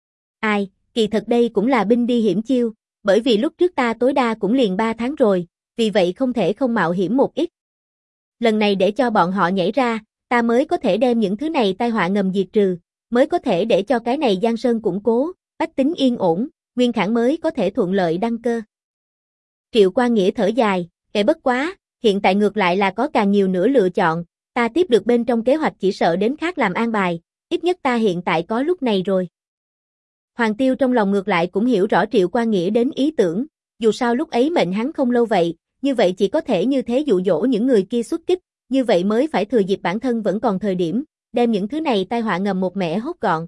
ai, kỳ thật đây cũng là binh đi hiểm chiêu, bởi vì lúc trước ta tối đa cũng liền 3 tháng rồi, vì vậy không thể không mạo hiểm một ít. Lần này để cho bọn họ nhảy ra, ta mới có thể đem những thứ này tai họa ngầm diệt trừ, mới có thể để cho cái này Giang Sơn củng cố, bách tính yên ổn, Nguyên Khảng mới có thể thuận lợi đăng cơ. Triệu Quang Nghĩa thở dài, bất quá, hiện tại ngược lại là có càng nhiều nữa lựa chọn, ta tiếp được bên trong kế hoạch chỉ sợ đến khác làm an bài, ít nhất ta hiện tại có lúc này rồi. Hoàng Tiêu trong lòng ngược lại cũng hiểu rõ Triệu Quang Nghĩa đến ý tưởng, dù sao lúc ấy mệnh hắn không lâu vậy, như vậy chỉ có thể như thế dụ dỗ những người kia xuất kích, như vậy mới phải thừa dịp bản thân vẫn còn thời điểm, đem những thứ này tai họa ngầm một mẻ hốt gọn.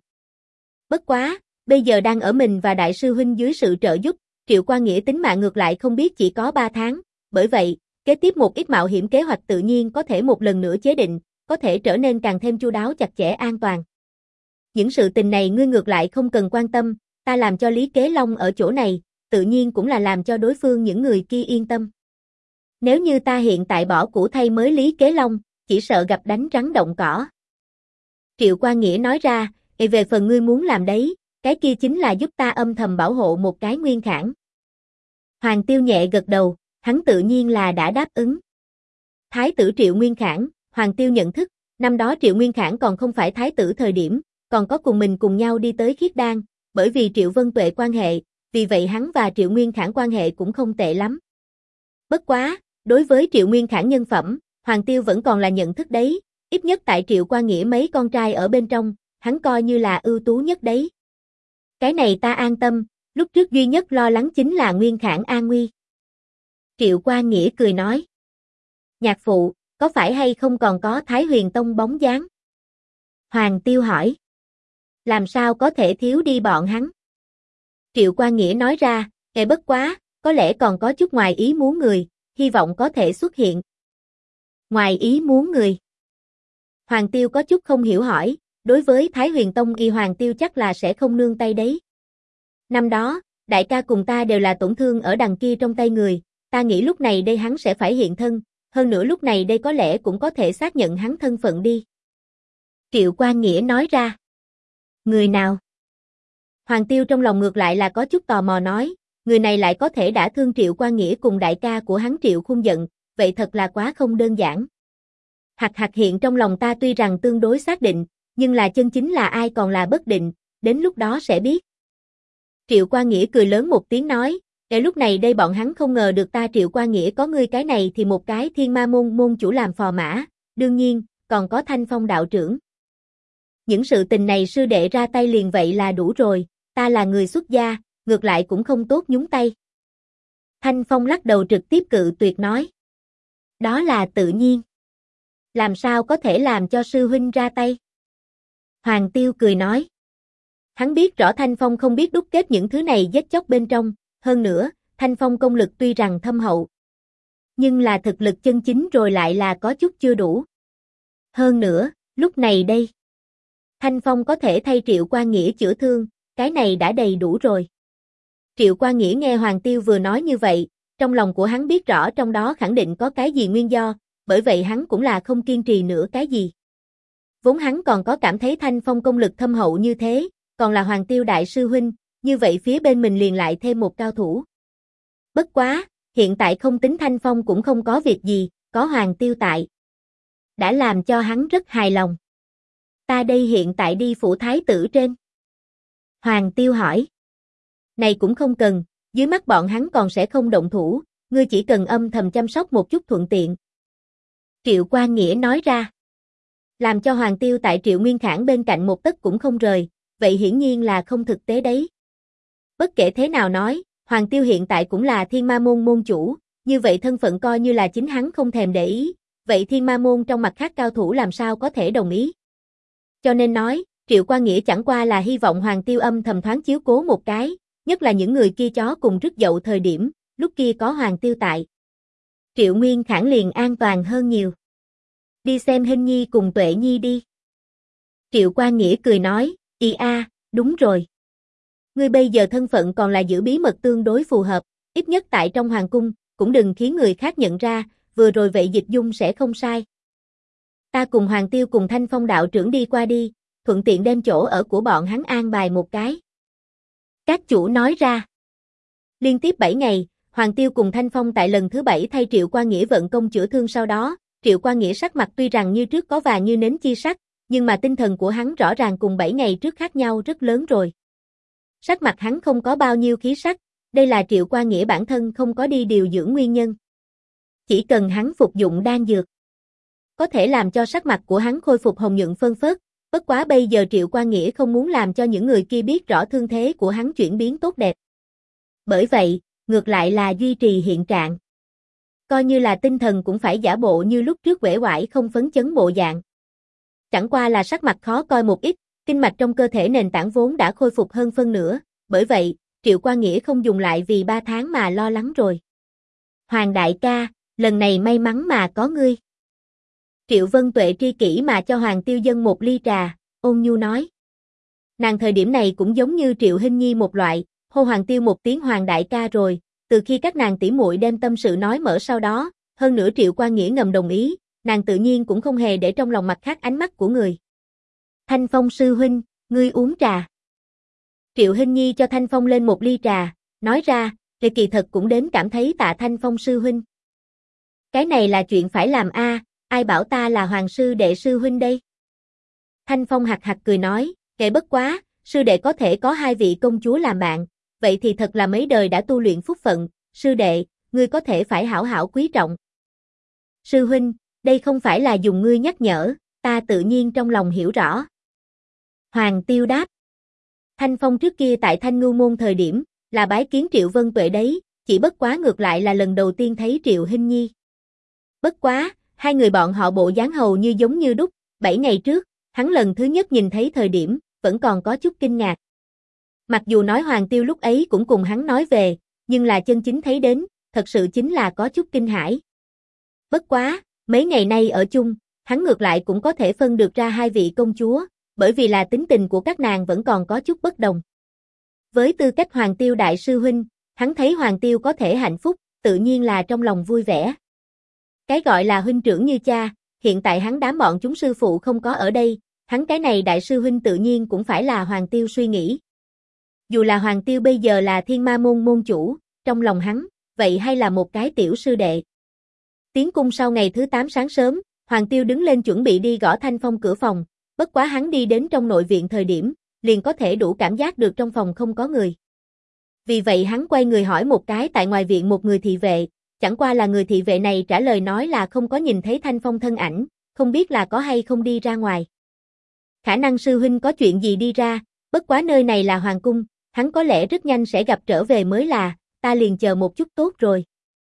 Bất quá, bây giờ đang ở mình và đại sư huynh dưới sự trợ giúp, Triệu Quang Nghĩa tính mạng ngược lại không biết chỉ có 3 tháng, bởi vậy, kế tiếp một ít mạo hiểm kế hoạch tự nhiên có thể một lần nữa chế định, có thể trở nên càng thêm chu đáo chặt chẽ an toàn. Những sự tình này ngươi ngược lại không cần quan tâm, ta làm cho Lý Kế Long ở chỗ này, tự nhiên cũng là làm cho đối phương những người kia yên tâm. Nếu như ta hiện tại bỏ cũ thay mới Lý Kế Long, chỉ sợ gặp đánh rắn động cỏ. Triệu Quang Nghĩa nói ra, về phần ngươi muốn làm đấy, cái kia chính là giúp ta âm thầm bảo hộ một cái Nguyên Khảng. Hoàng Tiêu nhẹ gật đầu, hắn tự nhiên là đã đáp ứng. Thái tử Triệu Nguyên Khảng, Hoàng Tiêu nhận thức, năm đó Triệu Nguyên Khảng còn không phải thái tử thời điểm, còn có cùng mình cùng nhau đi tới Khiết Đan, bởi vì Triệu Vân Tuệ quan hệ, vì vậy hắn và Triệu Nguyên Khảng quan hệ cũng không tệ lắm. Bất quá, đối với Triệu Nguyên Khảng nhân phẩm, Hoàng Tiêu vẫn còn là nhận thức đấy, ít nhất tại Triệu Quang Nghĩa mấy con trai ở bên trong, hắn coi như là ưu tú nhất đấy. Cái này ta an tâm, lúc trước duy nhất lo lắng chính là Nguyên Khảng an nguy. Triệu Quang Nghĩa cười nói. Nhạc phụ, có phải hay không còn có Thái Huyền Tông bóng dáng? Hoàng Tiêu hỏi. Làm sao có thể thiếu đi bọn hắn? Triệu Quang Nghĩa nói ra, bất quá, có lẽ còn có chút ngoài ý muốn người, hy vọng có thể xuất hiện. Ngoài ý muốn người. Hoàng Tiêu có chút không hiểu hỏi, đối với Thái Huyền Tông y Hoàng Tiêu chắc là sẽ không nương tay đấy. Năm đó, đại ca cùng ta đều là tổn thương ở đằng kia trong tay người, ta nghĩ lúc này đây hắn sẽ phải hiện thân, hơn nữa lúc này đây có lẽ cũng có thể xác nhận hắn thân phận đi. Triệu Quang Nghĩa nói ra. Người nào? Hoàng Tiêu trong lòng ngược lại là có chút tò mò nói, người này lại có thể đã thương Triệu Quang Nghĩa cùng đại ca của hắn Triệu Khung Giận, vậy thật là quá không đơn giản. Hạt hiện trong lòng ta tuy rằng tương đối xác định, nhưng là chân chính là ai còn là bất định, đến lúc đó sẽ biết. Triệu Quang Nghĩa cười lớn một tiếng nói, để lúc này đây bọn hắn không ngờ được ta Triệu Quang Nghĩa có ngươi cái này thì một cái Thiên Ma môn môn chủ làm phò mã, đương nhiên, còn có Thanh Phong đạo trưởng. Những sự tình này sư đệ ra tay liền vậy là đủ rồi, ta là người xuất gia, ngược lại cũng không tốt nhúng tay. Thanh Phong lắc đầu trực tiếp cự tuyệt nói. Đó là tự nhiên. Làm sao có thể làm cho sư huynh ra tay? Hoàng Tiêu cười nói. Hắn biết rõ Thanh Phong không biết đúc kết những thứ này giết chóc bên trong, hơn nữa, Thanh Phong công lực tuy rằng thâm hậu, nhưng là thực lực chân chính rồi lại là có chút chưa đủ. Hơn nữa, lúc này đây, Thanh Phong có thể thay Triệu Quang Nghĩa chữa thương, cái này đã đầy đủ rồi. Triệu Quang Nghĩa nghe Hoàng Tiêu vừa nói như vậy, trong lòng của hắn biết rõ trong đó khẳng định có cái gì nguyên do, bởi vậy hắn cũng là không kiên trì nữa cái gì. Vốn hắn còn có cảm thấy Thanh Phong công lực thâm hậu như thế, còn là Hoàng Tiêu đại sư huynh, như vậy phía bên mình liền lại thêm một cao thủ. Bất quá, Hiện tại không tính Thanh Phong cũng không có việc gì, có Hoàng Tiêu tại. Đã làm cho hắn rất hài lòng. Ta đây hiện tại đi phủ thái tử trên. Hoàng Tiêu hỏi. Này cũng không cần, dưới mắt bọn hắn còn sẽ không động thủ, ngươi chỉ cần âm thầm chăm sóc một chút thuận tiện. Triệu Quang Nghĩa nói ra. Làm cho Hoàng Tiêu tại Triệu Nguyên Khảng bên cạnh một tấc cũng không rời, vậy hiển nhiên là không thực tế đấy. Bất kể thế nào nói, Hoàng Tiêu hiện tại cũng là Thiên Ma Môn môn chủ, như vậy thân phận coi như là chính hắn không thèm để ý, vậy Thiên Ma Môn trong mặt khác cao thủ làm sao có thể đồng ý. Cho nên nói, Triệu Quang Nghĩa chẳng qua là hy vọng Hoàng Tiêu âm thầm thoáng chiếu cố một cái, nhất là những người kia chó cùng rứt dậu thời điểm, lúc kia có Hoàng Tiêu tại. Triệu Nguyên Khảng liền an toàn hơn nhiều. Đi xem Hinh Nhi cùng Tuệ Nhi đi. Triệu Quang Nghĩa cười nói, đúng rồi. Ngươi bây giờ thân phận còn là giữ bí mật tương đối phù hợp, ít nhất tại trong hoàng cung, cũng đừng khiến người khác nhận ra, vừa rồi vậy dịch dung sẽ không sai. Ta cùng Hoàng Tiêu cùng Thanh Phong đạo trưởng đi qua đi, thuận tiện đem chỗ ở của bọn hắn an bài một cái. Các chủ nói ra. Liên tiếp 7 ngày, Hoàng Tiêu cùng Thanh Phong tại lần thứ 7 thay Triệu Quang Nghĩa vận công chữa thương sau đó, Triệu Quang Nghĩa sắc mặt tuy rằng như trước có vàng như nến chi sắc, nhưng mà tinh thần của hắn rõ ràng cùng 7 ngày trước khác nhau rất lớn rồi. Sắc mặt hắn không có bao nhiêu khí sắc, đây là Triệu Quang Nghĩa bản thân không có đi điều dưỡng nguyên nhân. Chỉ cần hắn phục dụng đan dược, có thể làm cho sắc mặt của hắn khôi phục hồng nhuận phơn phớt, bất quá bây giờ Triệu Quang Nghĩa không muốn làm cho những người kia biết rõ thương thế của hắn chuyển biến tốt đẹp. Bởi vậy, ngược lại là duy trì hiện trạng. Coi như là tinh thần cũng phải giả bộ như lúc trước uể oải không phấn chấn bộ dạng. Chẳng qua là sắc mặt khó coi một ít, kinh mạch trong cơ thể nền tảng vốn đã khôi phục hơn phân nửa, bởi vậy, Triệu Quang Nghĩa không dùng lại vì 3 tháng mà lo lắng rồi. Hoàng đại ca, lần này may mắn mà có ngươi. Triệu Vân Tuệ tri kỷ mà cho Hoàng Tiêu dâng một ly trà, ôn nhu nói. Nàng thời điểm này cũng giống như Triệu Hinh Nhi một loại, hô Hoàng Tiêu một tiếng Hoàng đại ca rồi, từ khi các nàng tỉ muội đem tâm sự nói mở sau đó, hơn nữa Triệu Quang Nghĩa ngầm đồng ý, nàng tự nhiên cũng không hề để trong lòng mặt khác ánh mắt của người. Thanh Phong sư huynh, ngươi uống trà. Triệu Hinh Nhi cho Thanh Phong lên một ly trà, nói ra, thì kỳ thật cũng đến cảm thấy tạ Thanh Phong sư huynh. Cái này là chuyện phải làm ai bảo ta là hoàng sư đệ sư huynh đây? Thanh Phong hạc hạc cười nói, kệ bất quá, sư đệ có thể có 2 vị công chúa làm bạn, vậy thì thật là mấy đời đã tu luyện phúc phận, sư đệ, ngươi có thể phải hảo hảo quý trọng. Sư huynh, đây không phải là dùng ngươi nhắc nhở, ta tự nhiên trong lòng hiểu rõ. Hoàng Tiêu đáp. Thanh Phong trước kia tại Thanh Ngưu Môn thời điểm, là bái kiến Triệu Vân Tuệ đấy, chỉ bất quá ngược lại là lần đầu tiên thấy Triệu Hinh Nhi. Bất quá, hai người bọn họ bộ dáng hầu như giống như đúc, 7 ngày trước, hắn lần thứ nhất nhìn thấy thời điểm, vẫn còn có chút kinh ngạc. Mặc dù nói Hoàng Tiêu lúc ấy cũng cùng hắn nói về, nhưng là chân chính thấy đến, thật sự chính là có chút kinh hãi. Bất quá, mấy ngày nay ở chung, hắn ngược lại cũng có thể phân được ra 2 vị công chúa, bởi vì là tính tình của các nàng vẫn còn có chút bất đồng. Với tư cách Hoàng Tiêu đại sư huynh, hắn thấy Hoàng Tiêu có thể hạnh phúc, tự nhiên là trong lòng vui vẻ. Cái gọi là huynh trưởng như cha, hiện tại hắn đám bọn chúng sư phụ không có ở đây, hắn cái này đại sư huynh tự nhiên cũng phải là Hoàng Tiêu suy nghĩ. Dù là Hoàng Tiêu bây giờ là Thiên Ma Môn môn chủ, trong lòng hắn, vậy hay là một cái tiểu sư đệ. Tiến cung sau ngày thứ 8 sáng sớm, Hoàng Tiêu đứng lên chuẩn bị đi gõ Thanh Phong cửa phòng, bất quá hắn đi đến trong nội viện thời điểm, liền có thể đủ cảm giác được trong phòng không có người. Vì vậy hắn quay người hỏi một cái tại ngoài viện một người thị vệ, chẳng qua là người thị vệ này trả lời nói là không có nhìn thấy Thanh Phong thân ảnh, không biết là có hay không đi ra ngoài. Khả năng sư huynh có chuyện gì đi ra, bất quá nơi này là hoàng cung, hắn có lẽ rất nhanh sẽ gặp trở về mới là, ta liền chờ một chút tốt rồi.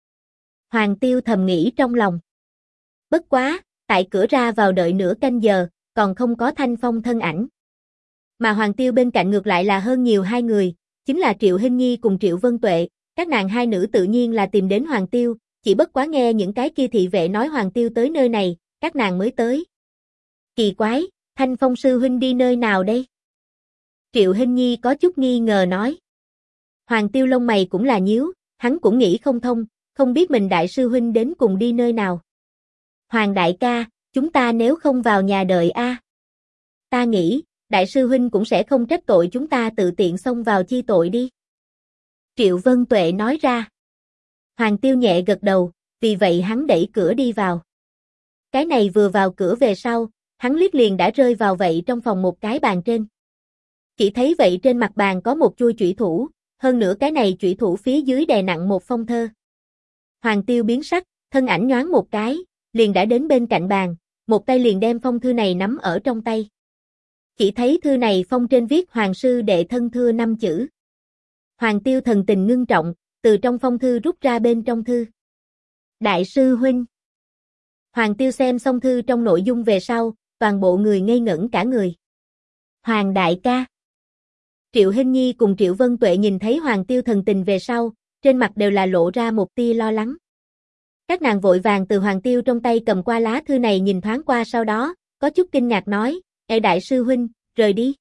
Hoàng Tiêu thầm nghĩ trong lòng. Bất quá, tại cửa ra vào đợi nửa canh giờ, còn không có Thanh Phong thân ảnh. Mà Hoàng Tiêu bên cạnh ngược lại là hơn nhiều 2 người, chính là Triệu Hinh Nhi cùng Triệu Vân Tuệ, các nàng 2 nữ tự nhiên là tìm đến Hoàng Tiêu, chỉ bất quá nghe những cái kia thị vệ nói Hoàng Tiêu tới nơi này, các nàng mới tới. Kỳ quái, Thanh Phong sư huynh đi nơi nào đây? Triệu Hinh Nhi có chút nghi ngờ nói. Hoàng Tiêu lông mày cũng là nhíu, hắn cũng nghĩ không thông, không biết mình đại sư huynh đến cùng đi nơi nào. Hoàng đại ca, chúng ta nếu không vào nhà đợi Ta nghĩ, đại sư huynh cũng sẽ không trách tội chúng ta tự tiện xông vào chi tội đi. Triệu Vân Tuệ nói ra. Hoàng Tiêu nhẹ gật đầu, vì vậy hắn đẩy cửa đi vào. Cái này vừa vào cửa về sau, hắn liếc liền đã rơi vào vậy trong phòng một cái bàn trên. Chỉ thấy vậy trên mặt bàn có một chuôi chủy thủ, hơn nữa cái này chủy thủ phía dưới đè nặng một phong thơ. Hoàng Tiêu biến sắc, thân ảnh nhoáng một cái, liền đã đến bên cạnh bàn, một tay liền đem phong thư này nắm ở trong tay. Chỉ thấy thư này phong trên viết Hoàng sư đệ thân thưa 5 chữ. Hoàng Tiêu thần tình ngưng trọng, từ trong phong thư rút ra bên trong thư. Đại sư huynh. Hoàng Tiêu xem xong thư trong nội dung về sau, toàn bộ người ngây ngẩn cả người. Hoàng đại ca. Triệu Hinh Nhi cùng Triệu Vân Tuệ nhìn thấy Hoàng Tiêu thần tình về sau, trên mặt đều là lộ ra một tia lo lắng. Các nàng vội vàng từ Hoàng Tiêu trong tay cầm qua lá thư này nhìn thoáng qua sau đó, có chút kinh ngạc nói, "Ê đại sư huynh, rời đi."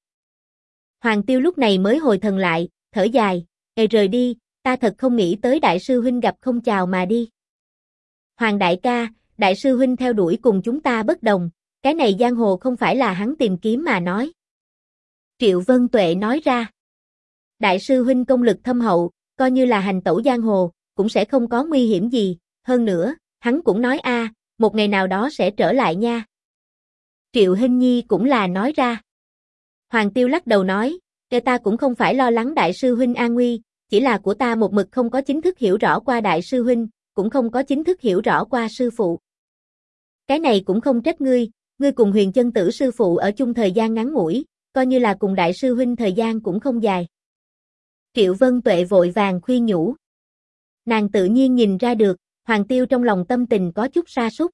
Hoàng Tiêu lúc này mới hồi thần lại, thở dài, "Ê rời đi, ta thật không nghĩ tới đại sư huynh gặp không chào mà đi." Hoàng đại ca, đại sư huynh theo đuổi cùng chúng ta bất đồng, cái này giang hồ không phải là hắn tìm kiếm mà nói. Triệu Vân Tuệ nói ra. Đại sư huynh công lực thâm hậu, coi như là hành tẩu giang hồ, cũng sẽ không có nguy hiểm gì, hơn nữa, hắn cũng nói một ngày nào đó sẽ trở lại nha. Triệu Hinh Nhi cũng là nói ra. Hoàng Tiêu lắc đầu nói, ta cũng không phải lo lắng đại sư huynh an nguy, chỉ là của ta một mực không có chính thức hiểu rõ qua đại sư huynh, cũng không có chính thức hiểu rõ qua sư phụ. Cái này cũng không trách ngươi, ngươi cùng Huyền Chân Tử sư phụ ở chung thời gian ngắn ngủi, coi như là cùng đại sư huynh thời gian cũng không dài. Triệu Vân Tuệ vội vàng khuyên nhủ. Nàng tự nhiên nhìn ra được, Hoàng Tiêu trong lòng tâm tình có chút sa sút.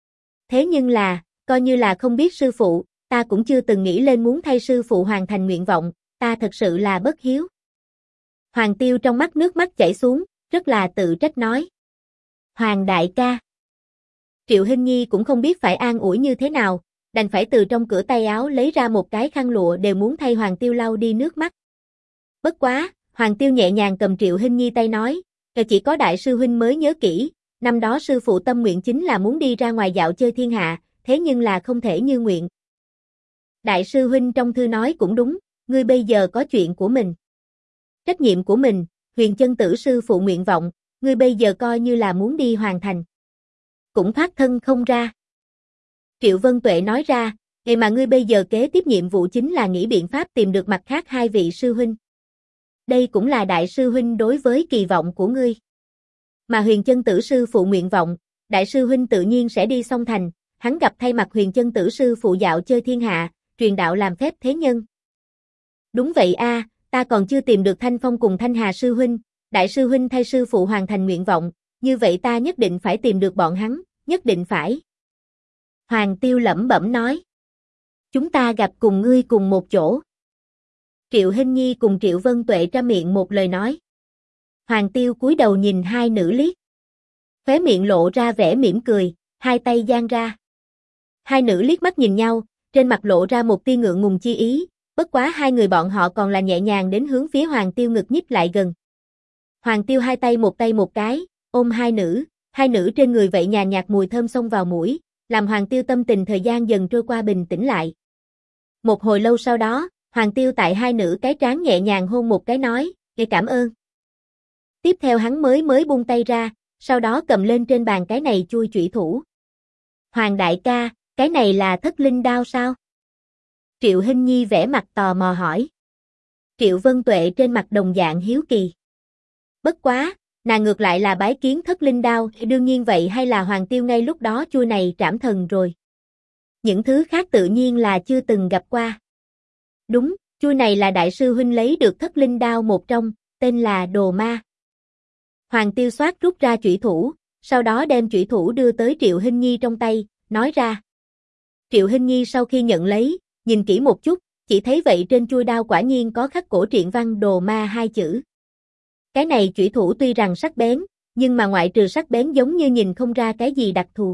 Thế nhưng là, coi như là không biết sư phụ, ta cũng chưa từng nghĩ lên muốn thay sư phụ hoàn thành nguyện vọng, ta thật sự là bất hiếu. Hoàng Tiêu trong mắt nước mắt chảy xuống, rất là tự trách nói. Hoàng đại ca. Triệu Hinh Nhi cũng không biết phải an ủi như thế nào, đành phải từ trong cửa tay áo lấy ra một cái khăn lụa đều muốn thay Hoàng Tiêu lau đi nước mắt. Bất quá, Hoàng Tiêu nhẹ nhàng cầm Triệu Hinh Nhi tay nói, chỉ có đại sư huynh mới nhớ kỹ, năm đó sư phụ tâm nguyện chính là muốn đi ra ngoài dạo chơi thiên hạ, thế nhưng là không thể như nguyện. Đại sư huynh trong thư nói cũng đúng, ngươi bây giờ có chuyện của mình. Trách nhiệm của mình, Huyền Chân Tử sư phụ nguyện vọng, ngươi bây giờ coi như là muốn đi hoàn thành. Cũng thoát thân không ra. Triệu Vân Tuệ nói ra, mà ngươi bây giờ kế tiếp nhiệm vụ chính là nghĩ biện pháp tìm được mặt khác hai vị sư huynh. Đây cũng là đại sư huynh đối với kỳ vọng của ngươi. Mà Huyền Chân Tử sư phụ nguyện vọng, đại sư huynh tự nhiên sẽ đi song thành, hắn gặp thay mặt Huyền Chân Tử sư phụ dạo chơi thiên hạ, truyền đạo làm phép thế nhân. Đúng vậy ta còn chưa tìm được Thanh Phong cùng Thanh Hà sư huynh, đại sư huynh thay sư phụ hoàn thành nguyện vọng, như vậy ta nhất định phải tìm được bọn hắn, nhất định phải. Hoàng Tiêu lẩm bẩm nói. Chúng ta gặp cùng ngươi cùng một chỗ. Triệu Hinh Nhi cùng Triệu Vân Tuệ ra miệng một lời nói. Hoàng Tiêu cúi đầu nhìn hai nữ liếc. Khóe miệng lộ ra vẻ mỉm cười, hai tay giang ra. Hai nữ liếc mắt nhìn nhau, trên mặt lộ ra một tia ngượng ngùng chi ý, bất quá hai người bọn họ còn là nhẹ nhàng đến hướng phía Hoàng Tiêu ngực nhích lại gần. Hoàng Tiêu hai tay một cái, ôm hai nữ trên người vậy nhàn nhạt mùi thơm xông vào mũi, làm Hoàng Tiêu tâm tình thời gian dần trôi qua bình tĩnh lại. Một hồi lâu sau đó, Hoàng Tiêu tại hai nữ cái trán nhẹ nhàng hôn một cái nói, cảm ơn. Tiếp theo hắn mới buông tay ra, sau đó cầm lên trên bàn cái này chui chủy thủ. Hoàng đại ca, cái này là Thất Linh đao sao? Triệu Hinh Nhi vẻ mặt tò mò hỏi. Triệu Vân Tuệ trên mặt đồng dạng hiếu kỳ. Bất quá, nàng ngược lại là bái kiến Thất Linh đao, đương nhiên vậy hay là Hoàng Tiêu ngay lúc đó chui này trảm thần rồi. Những thứ khác tự nhiên là chưa từng gặp qua. Đúng, chui này là đại sư huynh lấy được Thất Linh đao một trong, tên là Đồ Ma. Hoàng Tiêu xoát rút ra chủy thủ, sau đó đem chủy thủ đưa tới Triệu Hinh Nhi trong tay, nói ra. Triệu Hinh Nhi sau khi nhận lấy, nhìn kỹ một chút, chỉ thấy vậy trên chuôi đao quả nhiên có khắc cổ truyện văn Đồ Ma hai chữ. Cái này chủy thủ tuy rằng sắc bén, nhưng mà ngoại trừ sắc bén giống như nhìn không ra cái gì đặc thù.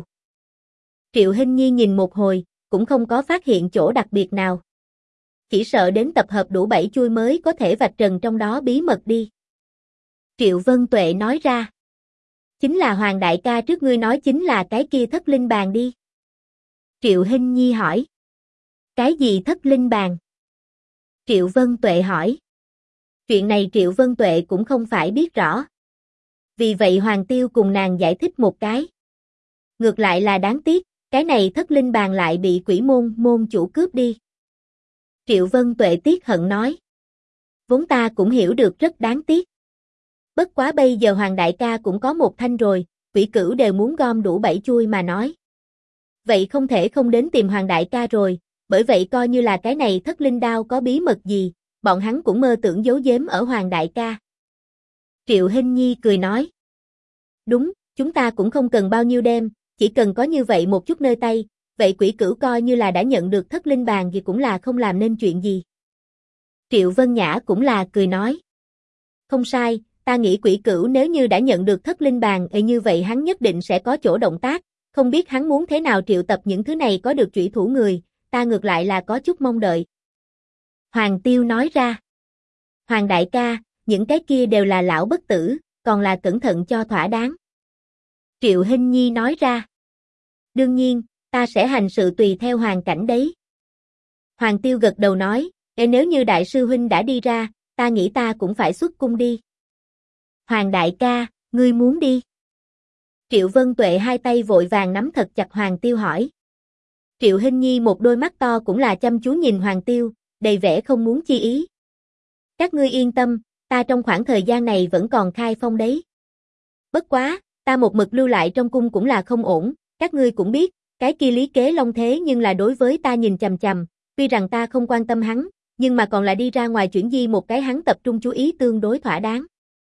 Triệu Hinh Nhi nhìn một hồi, cũng không có phát hiện chỗ đặc biệt nào. Chỉ sợ đến tập hợp đủ 7 chuôi mới có thể vạch trần trong đó bí mật đi. Triệu Vân Tuệ nói ra. Chính là Hoàng đại ca trước ngươi nói chính là cái kia Thất Linh bàn đi. Triệu Hinh Nhi hỏi. Cái gì Thất Linh bàn? Triệu Vân Tuệ hỏi. Chuyện này Triệu Vân Tuệ cũng không phải biết rõ. Vì vậy Hoàng Tiêu cùng nàng giải thích một cái. Ngược lại là đáng tiếc, cái này thất linh bàn lại bị quỷ môn chủ cướp đi. Triệu Vân Tuệ tiếc hận nói. Vốn ta cũng hiểu được rất đáng tiếc. Bất quá bây giờ Hoàng đại ca cũng có một thanh rồi, quỷ cửu đều muốn gom đủ 7 chuôi mà nói. Vậy không thể không đến tìm Hoàng đại ca rồi, bởi vậy coi như là cái này thất linh đao có bí mật gì, bọn hắn cũng mơ tưởng giấu giếm ở Hoàng đại ca. Triệu Hinh Nhi cười nói. Đúng, chúng ta cũng không cần bao nhiêu đem, chỉ cần có như vậy một chút nơi tay, vậy quỷ cửu coi như là đã nhận được thất linh bàn thì cũng là không làm nên chuyện gì. Triệu Vân Nhã cũng là cười nói. Không sai, ta nghĩ quỷ cửu nếu như đã nhận được thất linh bàn như vậy hắn nhất định sẽ có chỗ động tác, không biết hắn muốn thế nào triệu tập những thứ này có được trủy thủ người, ta ngược lại là có chút mong đợi. Hoàng Tiêu nói ra. Hoàng đại ca, những cái kia đều là lão bất tử, còn là cẩn thận cho thỏa đáng. Triệu Hinh Nhi nói ra. Đương nhiên, ta sẽ hành sự tùy theo hoàn cảnh đấy. Hoàng Tiêu gật đầu nói, nếu như đại sư huynh đã đi ra, ta nghĩ ta cũng phải xuất cung đi. Hoàng đại ca, ngươi muốn đi? Triệu Vân Tuệ hai tay vội vàng nắm thật chặt Hoàng Tiêu hỏi. Triệu Hinh Nhi một đôi mắt to cũng là chăm chú nhìn Hoàng Tiêu, đầy vẻ không muốn chi ý. Các ngươi yên tâm, ta trong khoảng thời gian này vẫn còn khai phong đấy. Bất quá, ta một mực lưu lại trong cung cũng là không ổn, các ngươi cũng biết, cái kia Lý Kế Long thế nhưng là đối với ta nhìn chằm chằm, tuy rằng ta không quan tâm hắn, nhưng mà còn là đi ra ngoài chuyển di một cái hắn tập trung chú ý tương đối thỏa đáng.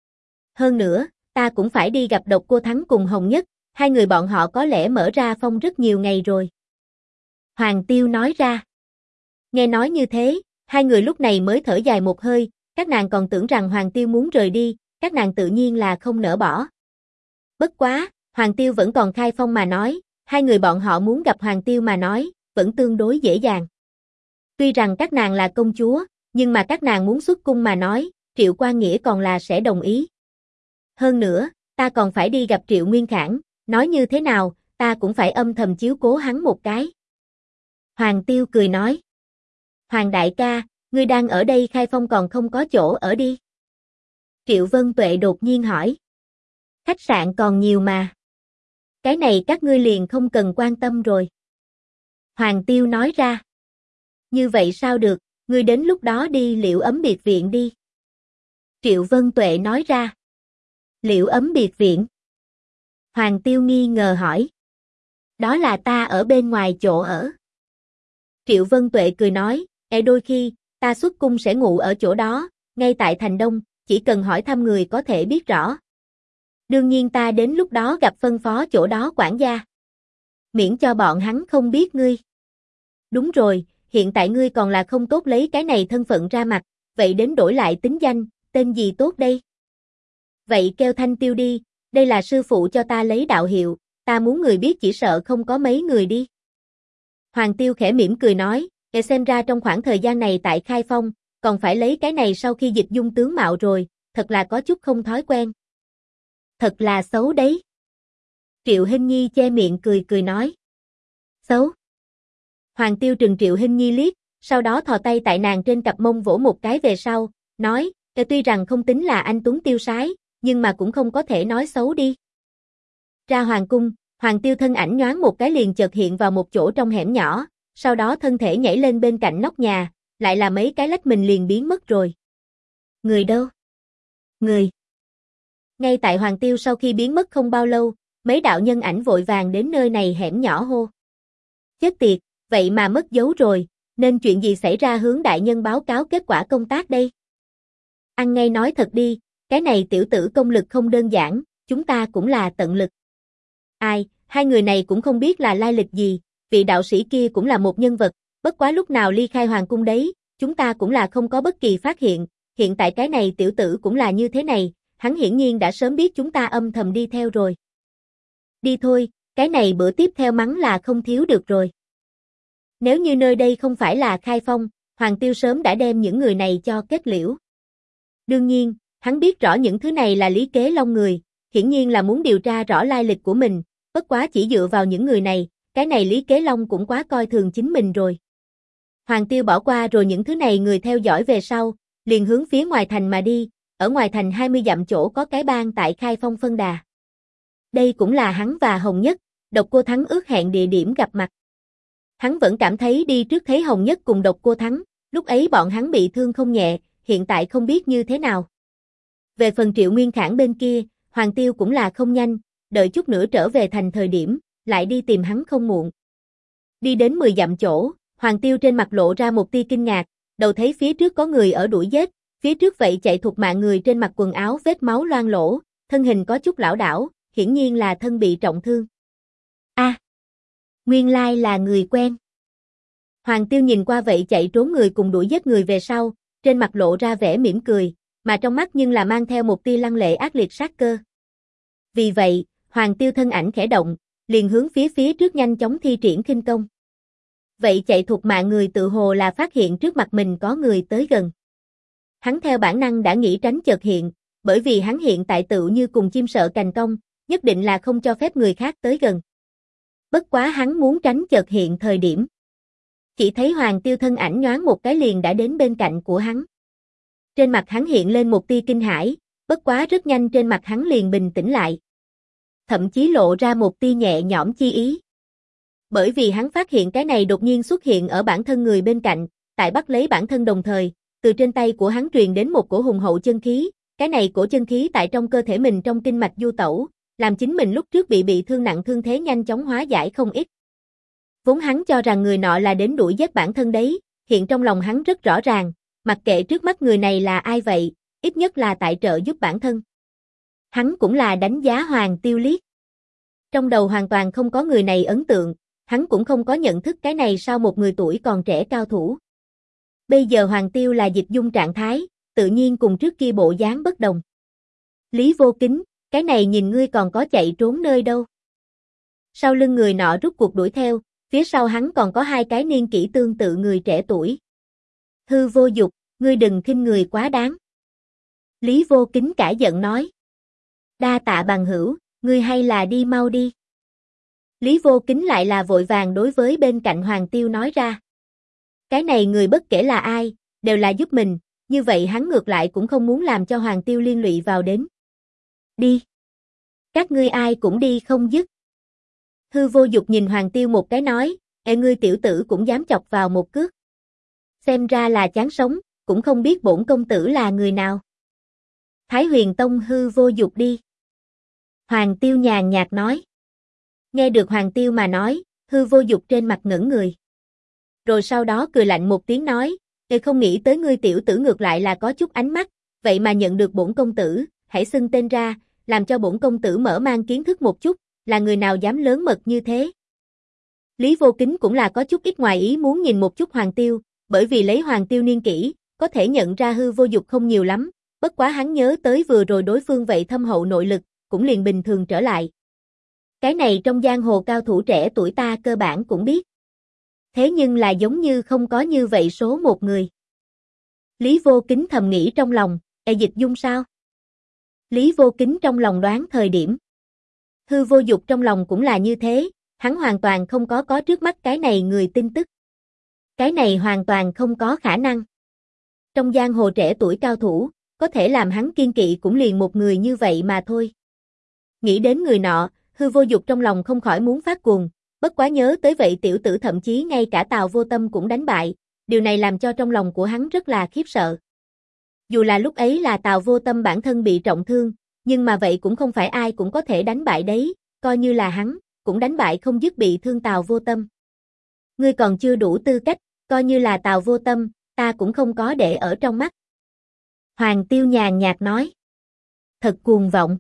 Hơn nữa, ta cũng phải đi gặp Độc Cô Thắng cùng Hồng Nhất, hai người bọn họ có lẽ mở ra phong rất nhiều ngày rồi. Hoàng Tiêu nói ra. Nghe nói như thế, hai người lúc này mới thở dài một hơi, các nàng còn tưởng rằng Hoàng Tiêu muốn rời đi, các nàng tự nhiên là không nỡ bỏ. Bất quá, Hoàng Tiêu vẫn còn khai phong mà nói, hai người bọn họ muốn gặp Hoàng Tiêu mà nói, vẫn tương đối dễ dàng. Tuy rằng các nàng là công chúa, nhưng mà các nàng muốn xuất cung mà nói, Triệu Quan Nghĩa còn là sẽ đồng ý. Hơn nữa, ta còn phải đi gặp Triệu Nguyên Khảng, nói như thế nào, ta cũng phải âm thầm chiếu cố hắn một cái. Hoàng Tiêu cười nói. Hoàng đại ca, ngươi đang ở đây khai phong còn không có chỗ ở đi. Triệu Vân Tuệ đột nhiên hỏi. Khách sạn còn nhiều mà. Cái này các ngươi liền không cần quan tâm rồi. Hoàng Tiêu nói ra. Như vậy sao được, ngươi đến lúc đó đi Liễu Ấm biệt viện đi. Triệu Vân Tuệ nói ra. Liễu Ấm biệt viện. Hoàng Tiêu nghi ngờ hỏi. Đó là ta ở bên ngoài chỗ ở. Triệu Vân Tuệ cười nói, đôi khi, ta xuất cung sẽ ngủ ở chỗ đó, ngay tại thành Đông, chỉ cần hỏi thăm người có thể biết rõ. Đương nhiên ta đến lúc đó gặp phân phó chỗ đó quản gia. Miễn cho bọn hắn không biết ngươi. Đúng rồi, hiện tại ngươi còn là không tốt lấy cái này thân phận ra mặt, vậy đến đổi lại tính danh, tên gì tốt đây? Vậy kêu Thanh Tiêu đi, đây là sư phụ cho ta lấy đạo hiệu, ta muốn người biết chỉ sợ không có mấy người đi. Hoàng Tiêu khẽ mỉm cười nói, xem ra trong khoảng thời gian này tại khai phong, còn phải lấy cái này sau khi dịch dung tướng mạo rồi, thật là có chút không thói quen. Thật là xấu đấy. Triệu Hinh Nhi che miệng cười nói. Xấu. Hoàng Tiêu trừng Triệu Hinh Nhi liếc, sau đó thò tay tại nàng trên cặp mông vỗ một cái về sau, nói, tuy rằng không tính là anh tuấn tiêu sái, nhưng mà cũng không có thể nói xấu đi. Ra hoàng cung, Hoàng Tiêu thân ảnh nhoáng một cái liền chợt hiện vào một chỗ trong hẻm nhỏ, sau đó thân thể nhảy lên bên cạnh nóc nhà, lại là mấy cái lách mình liền biến mất rồi. Người đâu? Người. Ngay tại Hoàng Tiêu sau khi biến mất không bao lâu, mấy đạo nhân ảnh vội vàng đến nơi này hẻm nhỏ hô. Chết tiệt, vậy mà mất dấu rồi, nên chuyện gì xảy ra hướng đại nhân báo cáo kết quả công tác đây? Ăn ngay nói thật đi, cái này tiểu tử công lực không đơn giản, chúng ta cũng là tận lực. Ai, hai người này cũng không biết là lai lịch gì, vị đạo sĩ kia cũng là một nhân vật, bất quá lúc nào ly khai hoàng cung đấy, chúng ta cũng là không có bất kỳ phát hiện, hiện tại cái này tiểu tử cũng là như thế này, hắn hiển nhiên đã sớm biết chúng ta âm thầm đi theo rồi. Đi thôi, cái này bữa tiếp theo mắng là không thiếu được rồi. Nếu như nơi đây không phải là khai phong, Hoàng Tiêu sớm đã đem những người này cho kết liễu. Đương nhiên, hắn biết rõ những thứ này là Lý Kế Long người, hiển nhiên là muốn điều tra rõ lai lịch của mình, bất quá chỉ dựa vào những người này, cái này Lý Kế Long cũng quá coi thường chính mình rồi. Hoàng Tiêu bỏ qua rồi những thứ này người theo dõi về sau, liền hướng phía ngoài thành mà đi, ở ngoài thành 20 dặm chỗ có cái bang tại Khai Phong phân đà. Đây cũng là hắn và Hồng Nhất, Độc Cô Thắng ước hẹn địa điểm gặp mặt. Hắn vẫn cảm thấy đi trước thấy Hồng Nhất cùng Độc Cô Thắng, lúc ấy bọn hắn bị thương không nhẹ, hiện tại không biết như thế nào. Về phần Triệu Nguyên Khải bên kia, Hoàng Tiêu cũng là không nhanh, đợi chút nữa trở về thành thời điểm, lại đi tìm hắn không muộn. Đi đến 10 dặm chỗ, Hoàng Tiêu trên mặt lộ ra một tia kinh ngạc, đầu thấy phía trước có người ở đuổi giết, phía trước vậy chạy thục mạng người trên mặt quần áo vết máu loang lổ, thân hình có chút lảo đảo, hiển nhiên là thân bị trọng thương. Nguyên lai là người quen. Hoàng Tiêu nhìn qua vậy chạy trốn người cùng đuổi giết người về sau, trên mặt lộ ra vẻ mỉm cười, mà trong mắt nhưng là mang theo một tia lăng lệ ác liệt sát cơ. Vì vậy, Hoàng Tiêu thân ảnh khẽ động, liền hướng phía trước nhanh chóng thi triển khinh công. Vậy chạy thục mạng người tự hồ là phát hiện trước mặt mình có người tới gần. Hắn theo bản năng đã nghĩ tránh chợt hiện, bởi vì hắn hiện tại tựu như cùng chim sợ cành cong, nhất định là không cho phép người khác tới gần. Bất quá hắn muốn tránh chợt hiện thời điểm. Chỉ thấy Hoàng Tiêu thân ảnh nhoáng một cái liền đã đến bên cạnh của hắn. Trên mặt hắn hiện lên một tia kinh hãi, bất quá rất nhanh trên mặt hắn liền bình tĩnh lại. Thậm chí lộ ra một tia nhẹ nhõm chi ý. Bởi vì hắn phát hiện cái này đột nhiên xuất hiện ở bản thân người bên cạnh, tại bắt lấy bản thân đồng thời, từ trên tay của hắn truyền đến một cổ hùng hậu chân khí, cái này cổ chân khí tại trong cơ thể mình trong kinh mạch du tẩu, làm chính mình lúc trước bị thương nặng thương thế nhanh chóng hóa giải không ít. Vốn hắn cho rằng người nọ là đến đuổi giết bản thân đấy, hiện trong lòng hắn rất rõ ràng, mặc kệ trước mắt người này là ai vậy, ít nhất là tại trợ giúp bản thân. Hắn cũng là đánh giá Hoàng Tiêu liếc. Trong đầu hoàn toàn không có người này ấn tượng, hắn cũng không có nhận thức cái này sao một người tuổi còn trẻ cao thủ. Bây giờ Hoàng Tiêu là dịch dung trạng thái, tự nhiên cùng trước kia bộ dáng bất đồng. Lý Vô Kính, cái này nhìn ngươi còn có chạy trốn nơi đâu. Sau lưng người nọ rút cuộc đuổi theo, phía sau hắn còn có hai cái niên kỷ tương tự người trẻ tuổi. Hư Vô Dục, ngươi đừng khinh người quá đáng. Lý Vô Kính cả giận nói. Đa tạ bằng hữu, ngươi hay là đi mau đi. Lý Vô Kính lại là vội vàng đối với bên cạnh Hoàng Tiêu nói ra. Cái này người bất kể là ai, đều là giúp mình, như vậy hắn ngược lại cũng không muốn làm cho Hoàng Tiêu liên lụy vào đến. Đi. Các ngươi ai cũng đi không dứt. Hư Vô Dục nhìn Hoàng Tiêu một cái nói, ê ngươi tiểu tử cũng dám chọc vào một cước. Xem ra là chán sống, cũng không biết bổn công tử là người nào. Thái Huyền Tông Hư Vô Dục đi. Hoàng Tiêu nhàn nhạt nói. Nghe được Hoàng Tiêu mà nói, Hư Vô Dục trên mặt ngẩn người. Rồi sau đó cười lạnh một tiếng nói, ê không nghĩ tới ngươi tiểu tử ngược lại là có chút ánh mắt, vậy mà nhận được bổn công tử, hãy xưng tên ra, làm cho bổn công tử mở mang kiến thức một chút, là người nào dám lớn mật như thế. Lý Vô Kính cũng là có chút ít ngoài ý muốn nhìn một chút Hoàng Tiêu, bởi vì lấy Hoàng Tiêu niên kỷ, có thể nhận ra Hư Vô Dục không nhiều lắm, bất quá hắn nhớ tới vừa rồi đối phương vậy thâm hậu nội lực, cũng liền bình thường trở lại. Cái này trong giang hồ cao thủ trẻ tuổi ta cơ bản cũng biết. Thế nhưng là giống như không có như vậy số một người. Lý Vô Kính thầm nghĩ trong lòng, dịch dung sao? Lý Vô Kính trong lòng đoán thời điểm. Hư Vô Dục trong lòng cũng là như thế, hắn hoàn toàn không có trước mắt cái này người tin tức. Cái này hoàn toàn không có khả năng. Trong giang hồ trẻ tuổi cao thủ, có thể làm hắn kiên kỵ cũng liền một người như vậy mà thôi. Nghĩ đến người nọ, Hư Vô Dục trong lòng không khỏi muốn phát cuồng, bất quá nhớ tới vậy tiểu tử thậm chí ngay cả Tào Vô Tâm cũng đánh bại, điều này làm cho trong lòng của hắn rất là khiếp sợ. Dù là lúc ấy là Tào Vô Tâm bản thân bị trọng thương, nhưng mà vậy cũng không phải ai cũng có thể đánh bại đấy, coi như là hắn, cũng đánh bại không dứt bị thương Tào Vô Tâm. Ngươi còn chưa đủ tư cách, coi như là Tào Vô Tâm, ta cũng không có để ở trong mắt. Hoàng Tiêu nhàn nhạt nói. Thật cuồng vọng.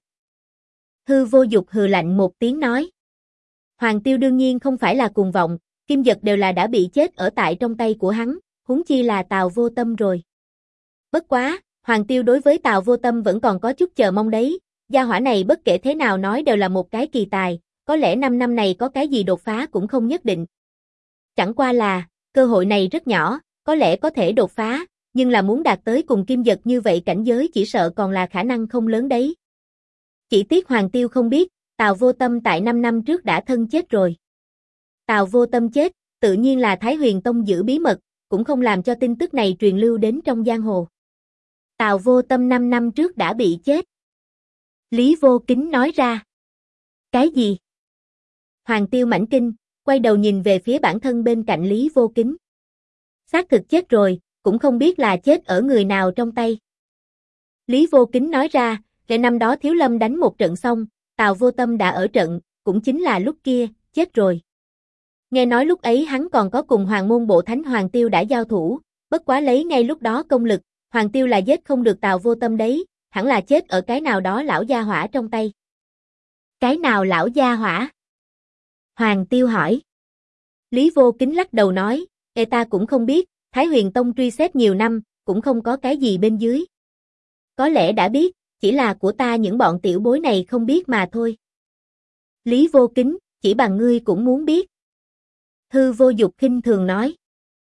Hư Vô Dục hừ lạnh một tiếng nói. Hoàng Tiêu đương nhiên không phải là cuồng vọng, kim vật đều là đã bị chết ở tại trong tay của hắn, huống chi là Tào Vô Tâm rồi. Bất quá, Hoàng Tiêu đối với Tào Vô Tâm vẫn còn có chút chờ mong đấy, gia hỏa này bất kể thế nào nói đều là một cái kỳ tài, có lẽ 5 năm này có cái gì đột phá cũng không nhất định. Chẳng qua là, cơ hội này rất nhỏ, có lẽ có thể đột phá, nhưng là muốn đạt tới cùng kim vật như vậy cảnh giới chỉ sợ còn là khả năng không lớn đấy. Chỉ tiếc Hoàng Tiêu không biết, Tào Vô Tâm tại 5 năm trước đã thân chết rồi. Tào Vô Tâm chết, tự nhiên là Thái Huyền Tông giữ bí mật, cũng không làm cho tin tức này truyền lưu đến trong giang hồ. Tào Vô Tâm 5 năm trước đã bị chết. Lý Vô Kính nói ra. Cái gì? Hoàng Tiêu mãnh kinh, quay đầu nhìn về phía bản thân bên cạnh Lý Vô Kính. Xác thực chết rồi, cũng không biết là chết ở người nào trong tay. Lý Vô Kính nói ra, kể năm đó Thiếu Lâm đánh một trận xong, Tào Vô Tâm đã ở trận, cũng chính là lúc kia, chết rồi. Nghe nói lúc ấy hắn còn có cùng Hoàng môn bộ thánh Hoàng Tiêu đã giao thủ, bất quá lấy ngay lúc đó công lực, Hoàng Tiêu là giết không được Tào Vô Tâm đấy, hẳn là chết ở cái nào đó lão gia hỏa trong tay. Cái nào lão gia hỏa? Hoàng Tiêu hỏi. Lý Vô Kính lắc đầu nói, ta cũng không biết, Thái Huyền Tông truy xét nhiều năm, cũng không có cái gì bên dưới. Có lẽ đã biết, chỉ là của ta những bọn tiểu bối này không biết mà thôi. Lý Vô Kính, chỉ bằng ngươi cũng muốn biết. Hư Vô Dục khinh thường nói.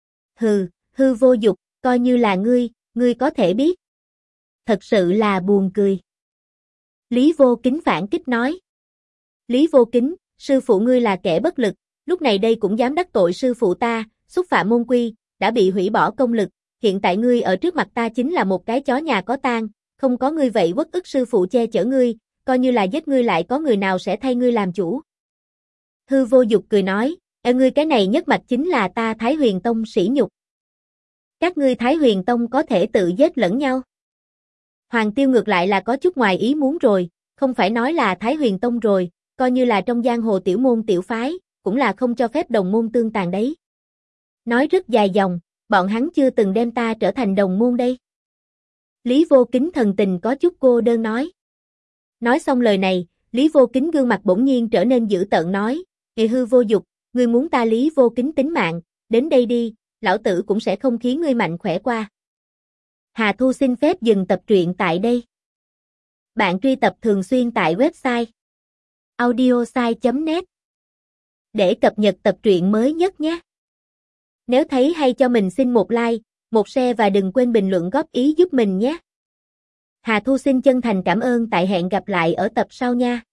Hư Vô Dục, coi như là ngươi có thể biết. Thật sự là buồn cười. Lý Vô Kính phản kích nói. Lý Vô Kính, sư phụ ngươi là kẻ bất lực, lúc này đây cũng dám đắc tội sư phụ ta, xúc phạm môn quy, đã bị hủy bỏ công lực, hiện tại ngươi ở trước mặt ta chính là một cái chó nhà có tang, không có ngươi vậy uất ức sư phụ che chở ngươi, coi như là giết ngươi lại có người nào sẽ thay ngươi làm chủ. Hư Vô Dục cười nói, ngươi cái này nhất mạch chính là ta Thái Huyền Tông sỉ nhục. Các ngươi Thái Huyền Tông có thể tự giết lẫn nhau. Hoàng Tiêu ngược lại là có chút ngoài ý muốn rồi, không phải nói là Thái Huyền Tông rồi, coi như là trong giang hồ tiểu môn tiểu phái, cũng là không cho phép đồng môn tương tàn đấy. Nói rất dài dòng, bọn hắn chưa từng đem ta trở thành đồng môn đây. Lý Vô Kính thần tình có chút cô đơn nói. Nói xong lời này, Lý Vô Kính gương mặt bỗng nhiên trở nên dữ tợn nói, Hư Vô Dục, ngươi muốn ta Lý Vô Kính tính mạng, đến đây đi, lão tử cũng sẽ không khiến ngươi mạnh khỏe qua. Hà Thu xin phép dừng tập truyện tại đây. Bạn truy tập thường xuyên tại website audiosai.net để cập nhật tập truyện mới nhất nhé. Nếu thấy hay cho mình xin một like, một share và đừng quên bình luận góp ý giúp mình nhé. Hà Thu xin chân thành cảm ơn, tại hẹn gặp lại ở tập sau nha.